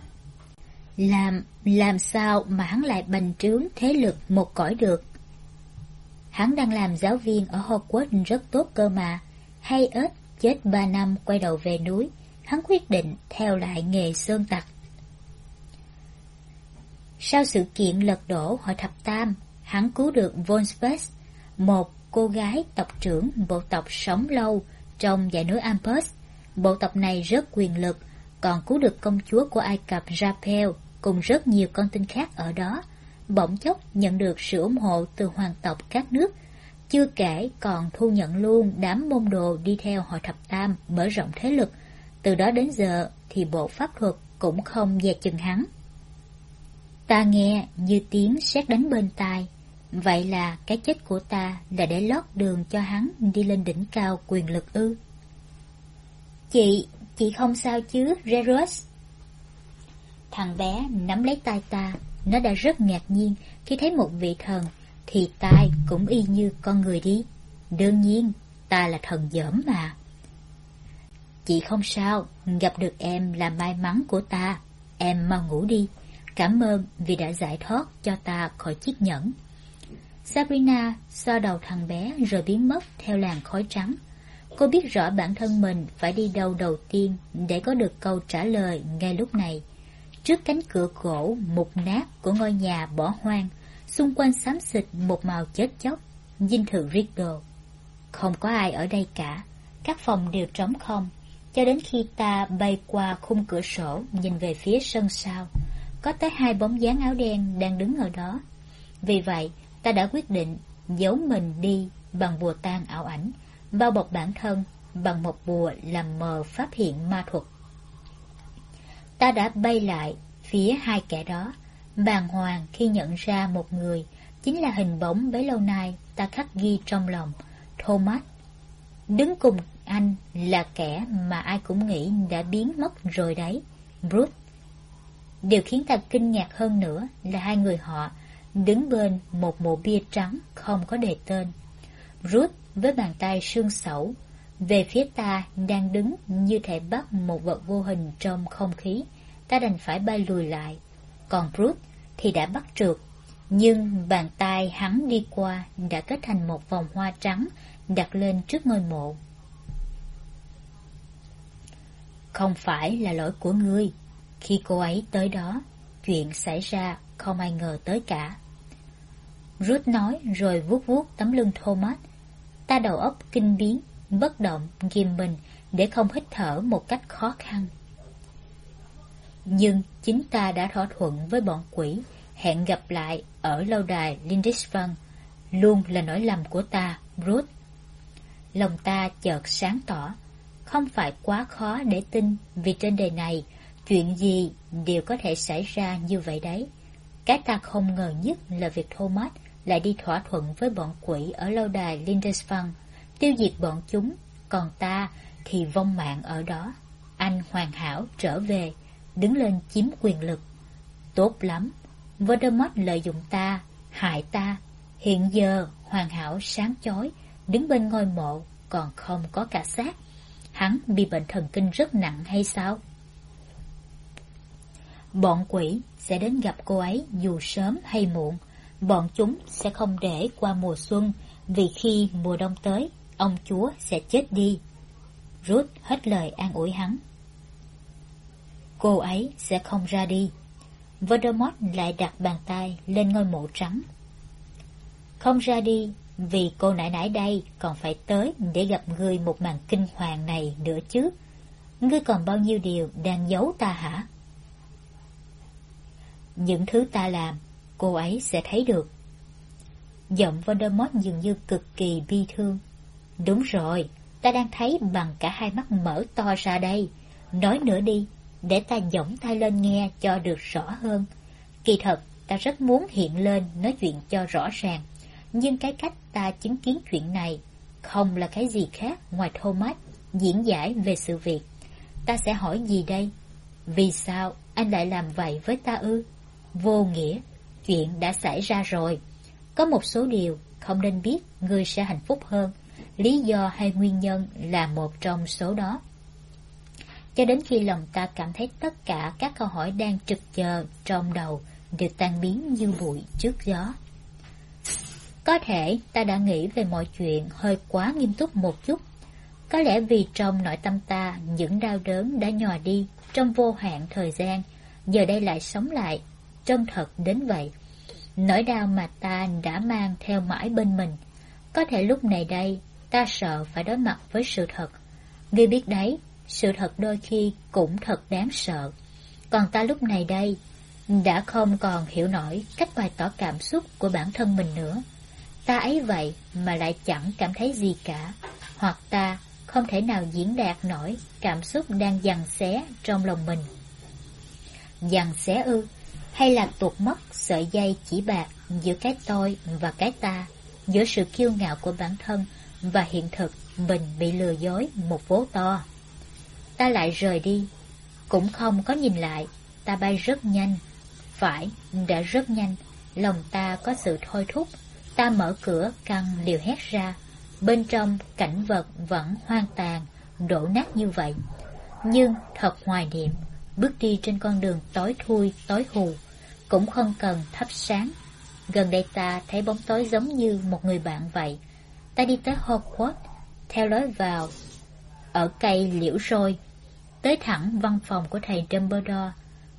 Làm sao mà hắn lại bành trướng thế lực một cõi được? Hắn đang làm giáo viên ở Hogwarts rất tốt cơ mà. Hay ếch chết 3 năm quay đầu về núi, hắn quyết định theo lại nghề sơn tặc. Sau sự kiện lật đổ hội thập tam, hắn cứu được Volsbeth, một cô gái tộc trưởng bộ tộc sống lâu trong dãy núi Ampus. Bộ tộc này rất quyền lực, còn cứu được công chúa của Ai Cập Raphael cùng rất nhiều con tin khác ở đó. Bỗng chốc nhận được sự ủng hộ từ hoàng tộc các nước, chưa kể còn thu nhận luôn đám môn đồ đi theo hội thập tam, mở rộng thế lực. Từ đó đến giờ thì bộ pháp thuật cũng không dè chừng hắn. Ta nghe như tiếng sét đánh bên tai. Vậy là cái chết của ta là để lót đường cho hắn đi lên đỉnh cao quyền lực ư? Chị không sao chứ, Remus? Thằng bé nắm lấy tay ta. Nó đã rất ngạc nhiên khi thấy một vị thần, thì tai cũng y như con người đi. Đương nhiên, ta là thần dởm mà. Chị không sao, gặp được em là may mắn của ta. Em mau ngủ đi. Cảm ơn vì đã giải thoát cho ta khỏi chiếc nhẫn. Sabrina xoa đầu thằng bé rồi biến mất theo làn khói trắng. Cô biết rõ bản thân mình phải đi đâu đầu tiên để có được câu trả lời ngay lúc này. Trước cánh cửa gỗ mục nát của ngôi nhà bỏ hoang, xung quanh xám xịt một màu chết chóc, dinh thự Riddle. Không có ai ở đây cả, các phòng đều trống không, cho đến khi ta bay qua khung cửa sổ nhìn về phía sân sau, có tới 2 bóng dáng áo đen đang đứng ở đó. Vì vậy, ta đã quyết định giấu mình đi bằng bùa tang ảo ảnh, bao bọc bản thân bằng một bùa làm mờ pháp hiện ma thuật. Ta đã bay lại phía 2 kẻ đó, bàng hoàng khi nhận ra một người chính là hình bóng bấy lâu nay ta khắc ghi trong lòng, Thomas. Đứng cùng anh là kẻ mà ai cũng nghĩ đã biến mất rồi đấy, Bruce. Điều khiến ta kinh ngạc hơn nữa là 2 người họ đứng bên một mộ bia trắng không có đề tên. Bruce với bàn tay sương sẩu về phía ta đang đứng như thể bắt một vật vô hình trong không khí. Ta đành phải bay lùi lại. Còn Bruce thì đã bắt trượt, nhưng bàn tay hắn đi qua đã kết thành một vòng hoa trắng đặt lên trước ngôi mộ. Không phải là lỗi của ngươi. Khi cô ấy tới đó, chuyện xảy ra không ai ngờ tới cả. Ruth nói rồi vuốt vuốt tấm lưng Thomas. Ta đầu óc kinh biến, bất động, ghim mình để không hít thở một cách khó khăn. Nhưng chính ta đã thỏa thuận với bọn quỷ hẹn gặp lại ở lâu đài Lindisfarne. Luôn là nỗi lầm của ta, Ruth. Lòng ta chợt sáng tỏ. Không phải quá khó để tin, vì trên đời này chuyện gì đều có thể xảy ra như vậy đấy. Cái ta không ngờ nhất là việc Thomas lại đi thỏa thuận với bọn quỷ ở lâu đài Lindisfarne, tiêu diệt bọn chúng, còn ta thì vong mạng ở đó. Anh hoàn hảo trở về, đứng lên chiếm quyền lực. Tốt lắm, Voldemort lợi dụng ta, hại ta. Hiện giờ hoàn hảo sáng chói, đứng bên ngôi mộ, còn không có cả xác. Hắn bị bệnh thần kinh rất nặng hay sao? Bọn quỷ sẽ đến gặp cô ấy dù sớm hay muộn. Bọn chúng sẽ không để qua mùa xuân, vì khi mùa đông tới, ông chúa sẽ chết đi. Ruth hết lời an ủi hắn. Cô ấy sẽ không ra đi. Voldemort lại đặt bàn tay lên ngôi mộ trắng. Không ra đi, vì cô nãy nãy đây còn phải tới để gặp ngươi một màn kinh hoàng này nữa chứ. Ngươi còn bao nhiêu điều đang giấu ta hả? Những thứ ta làm, cô ấy sẽ thấy được. Giọng Voldemort dường như cực kỳ bi thương. Đúng rồi, ta đang thấy bằng cả 2 mắt mở to ra đây. Nói nữa đi, để ta giỏng tai lên nghe cho được rõ hơn. Kỳ thật, ta rất muốn hiện lên nói chuyện cho rõ ràng. Nhưng cái cách ta chứng kiến chuyện này không là cái gì khác ngoài Thomas diễn giải về sự việc. Ta sẽ hỏi gì đây? Vì sao anh lại làm vậy với ta ư? Vô nghĩa, chuyện đã xảy ra rồi. Có một số điều không nên biết, ngươi sẽ hạnh phúc hơn. Lý do hay nguyên nhân là một trong số đó. Cho đến khi lòng ta cảm thấy tất cả các câu hỏi đang trực chờ trong đầu đều tan biến như bụi trước gió. Có thể ta đã nghĩ về mọi chuyện hơi quá nghiêm túc một chút. Có lẽ vì trong nội tâm ta những đau đớn đã nhòa đi trong vô hạn thời gian, giờ đây lại sống lại, chân thật đến vậy. Nỗi đau mà ta đã mang theo mãi bên mình. Có thể lúc này đây ta sợ phải đối mặt với sự thật. Ngươi biết đấy, sự thật đôi khi cũng thật đáng sợ. Còn ta lúc này đây đã không còn hiểu nổi cách bày tỏ cảm xúc của bản thân mình nữa. Ta ấy vậy mà lại chẳng cảm thấy gì cả. Hoặc ta không thể nào diễn đạt nổi cảm xúc đang giằng xé trong lòng mình. Giằng xé ư? Hay là tuột mất sợi dây chỉ bạc giữa cái tôi và cái ta, giữa sự kiêu ngạo của bản thân và hiện thực mình bị lừa dối một vố to. Ta lại rời đi, cũng không có nhìn lại. Ta bay rất nhanh. Phải, đã rất nhanh. Lòng ta có sự thôi thúc. Ta mở cửa căn liều hét ra. Bên trong cảnh vật vẫn hoang tàn, đổ nát như vậy. Nhưng thật hoài niệm, bước đi trên con đường tối thui, tối hù, cũng không cần thắp sáng. Gần đây ta thấy bóng tối giống như một người bạn vậy. Ta đi tới Hogwarts, theo lối vào ở cây liễu roi, tới thẳng văn phòng của thầy Dumbledore.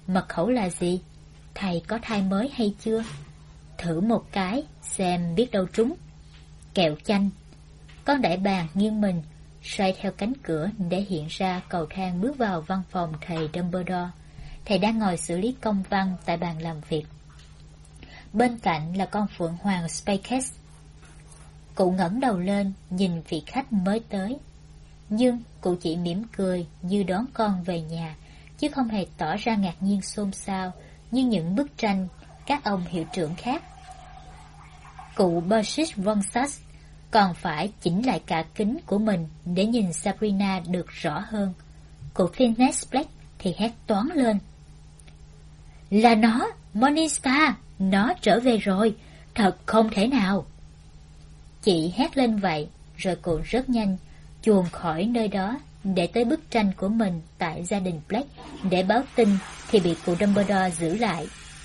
Mật khẩu là gì? Thầy có thai mới hay chưa? Thử một cái, xem biết đâu trúng. Kẹo chanh. Con đại bàng nghiêng mình, xoay theo cánh cửa để hiện ra cầu thang bước vào văn phòng thầy Dumbledore. Thầy đang ngồi xử lý công văn tại bàn làm việc. Bên cạnh là con phượng hoàng Spikex. Cụ ngẩng đầu lên, nhìn vị khách mới tới. Nhưng cụ chỉ mỉm cười như đón con về nhà, chứ không hề tỏ ra ngạc nhiên xôn xao như những bức tranh các ông hiệu trưởng khác. Cụ Persis von Sass còn phải chỉnh lại cả kính của mình để nhìn Sabrina được rõ hơn. Cụ Phineas Black thì hét toáng lên. Là nó, Monista, nó trở về rồi, thật không thể nào. Chị hét lên vậy, rồi cụ rất nhanh chuồn khỏi nơi đó để tới bức tranh của mình tại gia đình Black để báo tin thì bị cụ Dumbledore giữ lại.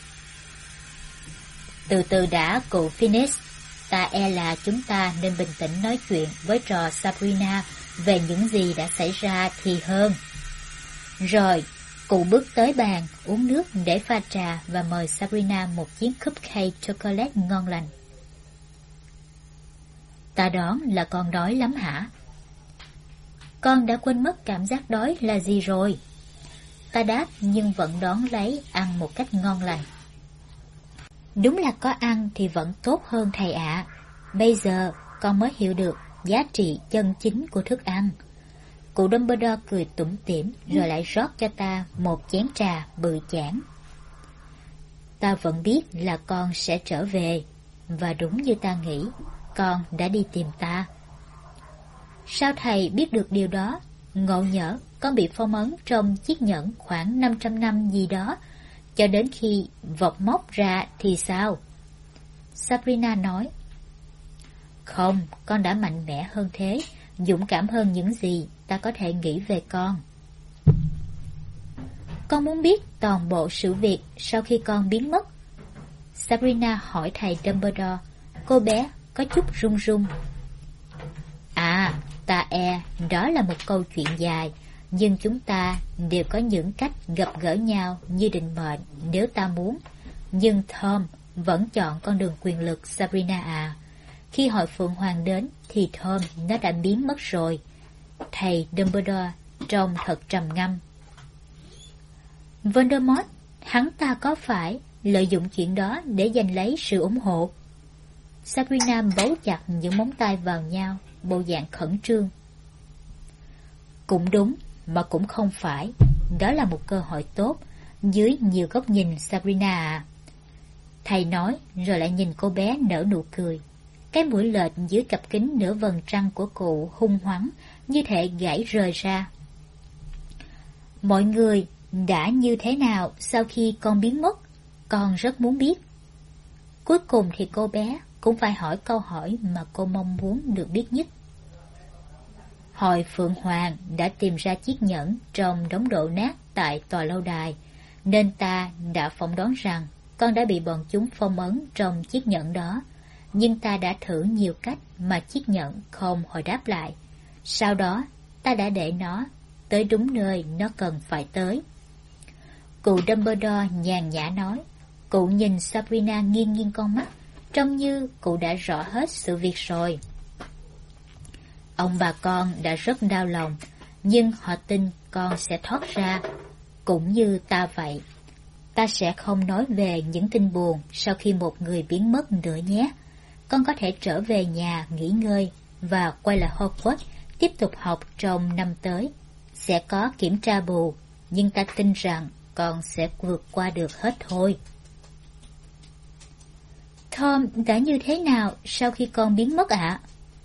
Từ từ đã, cụ Phineas, ta e là chúng ta nên bình tĩnh nói chuyện với trò Sabrina về những gì đã xảy ra thì hơn. Rồi, cụ bước tới bàn, uống nước để pha trà và mời Sabrina một chiếc cupcake chocolate ngon lành. Ta đoán là con đói lắm hả? Con đã quên mất cảm giác đói là gì rồi. Ta đáp nhưng vẫn đón lấy ăn một cách ngon lành. Đúng là có ăn thì vẫn tốt hơn thầy ạ. Bây giờ con mới hiểu được giá trị chân chính của thức ăn. Cụ Dumbledore cười tủm tỉm rồi lại rót cho ta một chén trà bự chảng. Ta vẫn biết là con sẽ trở về, và đúng như ta nghĩ, con đã đi tìm ta. Sao thầy biết được điều đó? Ngộ nhỡ con bị phong ấn trong chiếc nhẫn khoảng 500 năm gì đó, cho đến khi vọc móc ra thì sao? Sabrina nói. Không, con đã mạnh mẽ hơn thế, dũng cảm hơn những gì ta có thể nghĩ về con. Con muốn biết toàn bộ sự việc sau khi con biến mất. Sabrina hỏi thầy Dumbledore. Cô bé có chút run run. À, ta e đó là một câu chuyện dài, nhưng chúng ta đều có những cách gặp gỡ nhau như định mệnh nếu ta muốn. Nhưng Tom vẫn chọn con đường quyền lực, Sabrina à. Khi hội Phượng Hoàng đến thì Tom nó đã biến mất rồi. Thầy Dumbledore trông thật trầm ngâm. Voldemort, hắn ta có phải lợi dụng chuyện đó để giành lấy sự ủng hộ? Sabrina bấu chặt những móng tay vào nhau, bộ dạng khẩn trương. Cũng đúng, mà cũng không phải. Đó là một cơ hội tốt, dưới nhiều góc nhìn, Sabrina à. Thầy nói, rồi lại nhìn cô bé nở nụ cười. Cái mũi lệch dưới cặp kính nửa vầng trăng của cụ hung hoắn, như thể gãy rời ra. Mọi người đã như thế nào sau khi con biến mất? Con rất muốn biết. Cuối cùng thì cô bé cũng phải hỏi câu hỏi mà cô mong muốn được biết nhất. Hội Phượng Hoàng đã tìm ra chiếc nhẫn trong đống đổ nát tại tòa lâu đài, nên ta đã phỏng đoán rằng con đã bị bọn chúng phong ấn trong chiếc nhẫn đó. Nhưng ta đã thử nhiều cách mà chiếc nhẫn không hồi đáp lại. Sau đó, ta đã để nó tới đúng nơi nó cần phải tới. Cụ Dumbledore nhàn nhã nói. Cụ nhìn Sabrina nghiêng nghiêng con mắt, trông như cụ đã rõ hết sự việc rồi. Ông bà con đã rất đau lòng, nhưng họ tin con sẽ thoát ra, cũng như ta vậy. Ta sẽ không nói về những tin buồn sau khi một người biến mất nữa nhé. Con có thể trở về nhà nghỉ ngơi và quay lại Hogwarts tiếp tục học trong năm tới. Sẽ có kiểm tra bù, nhưng ta tin rằng con sẽ vượt qua được hết thôi. Tom đã như thế nào sau khi con biến mất ạ?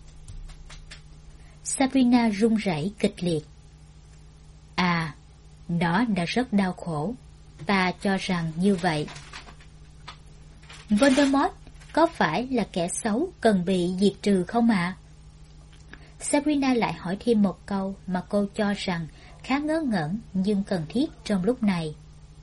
Sabrina run rẩy kịch liệt. À, nó đã rất đau khổ. Ta cho rằng như vậy. Voldemort có phải là kẻ xấu cần bị diệt trừ không ạ? Sabrina lại hỏi thêm một câu mà cô cho rằng khá ngớ ngẩn nhưng cần thiết trong lúc này.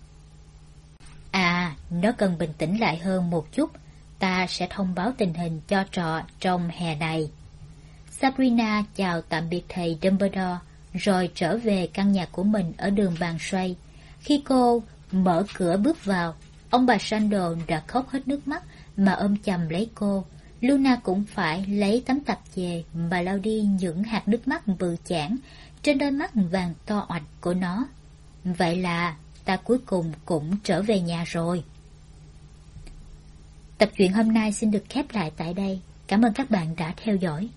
À, nó cần bình tĩnh lại hơn một chút. Ta sẽ thông báo tình hình cho trò trong hè này. Sabrina chào tạm biệt thầy Dumbledore, rồi trở về căn nhà của mình ở đường Bàn Xoay. Khi cô Mở cửa bước vào, ông bà Sandal đã khóc hết nước mắt mà ôm chầm lấy cô. Luna cũng phải lấy tấm tập về mà lau đi những hạt nước mắt bự chảng trên đôi mắt vàng to oạch của nó. Vậy là ta cuối cùng cũng trở về nhà rồi. Tập truyện hôm nay xin được khép lại tại đây. Cảm ơn các bạn đã theo dõi.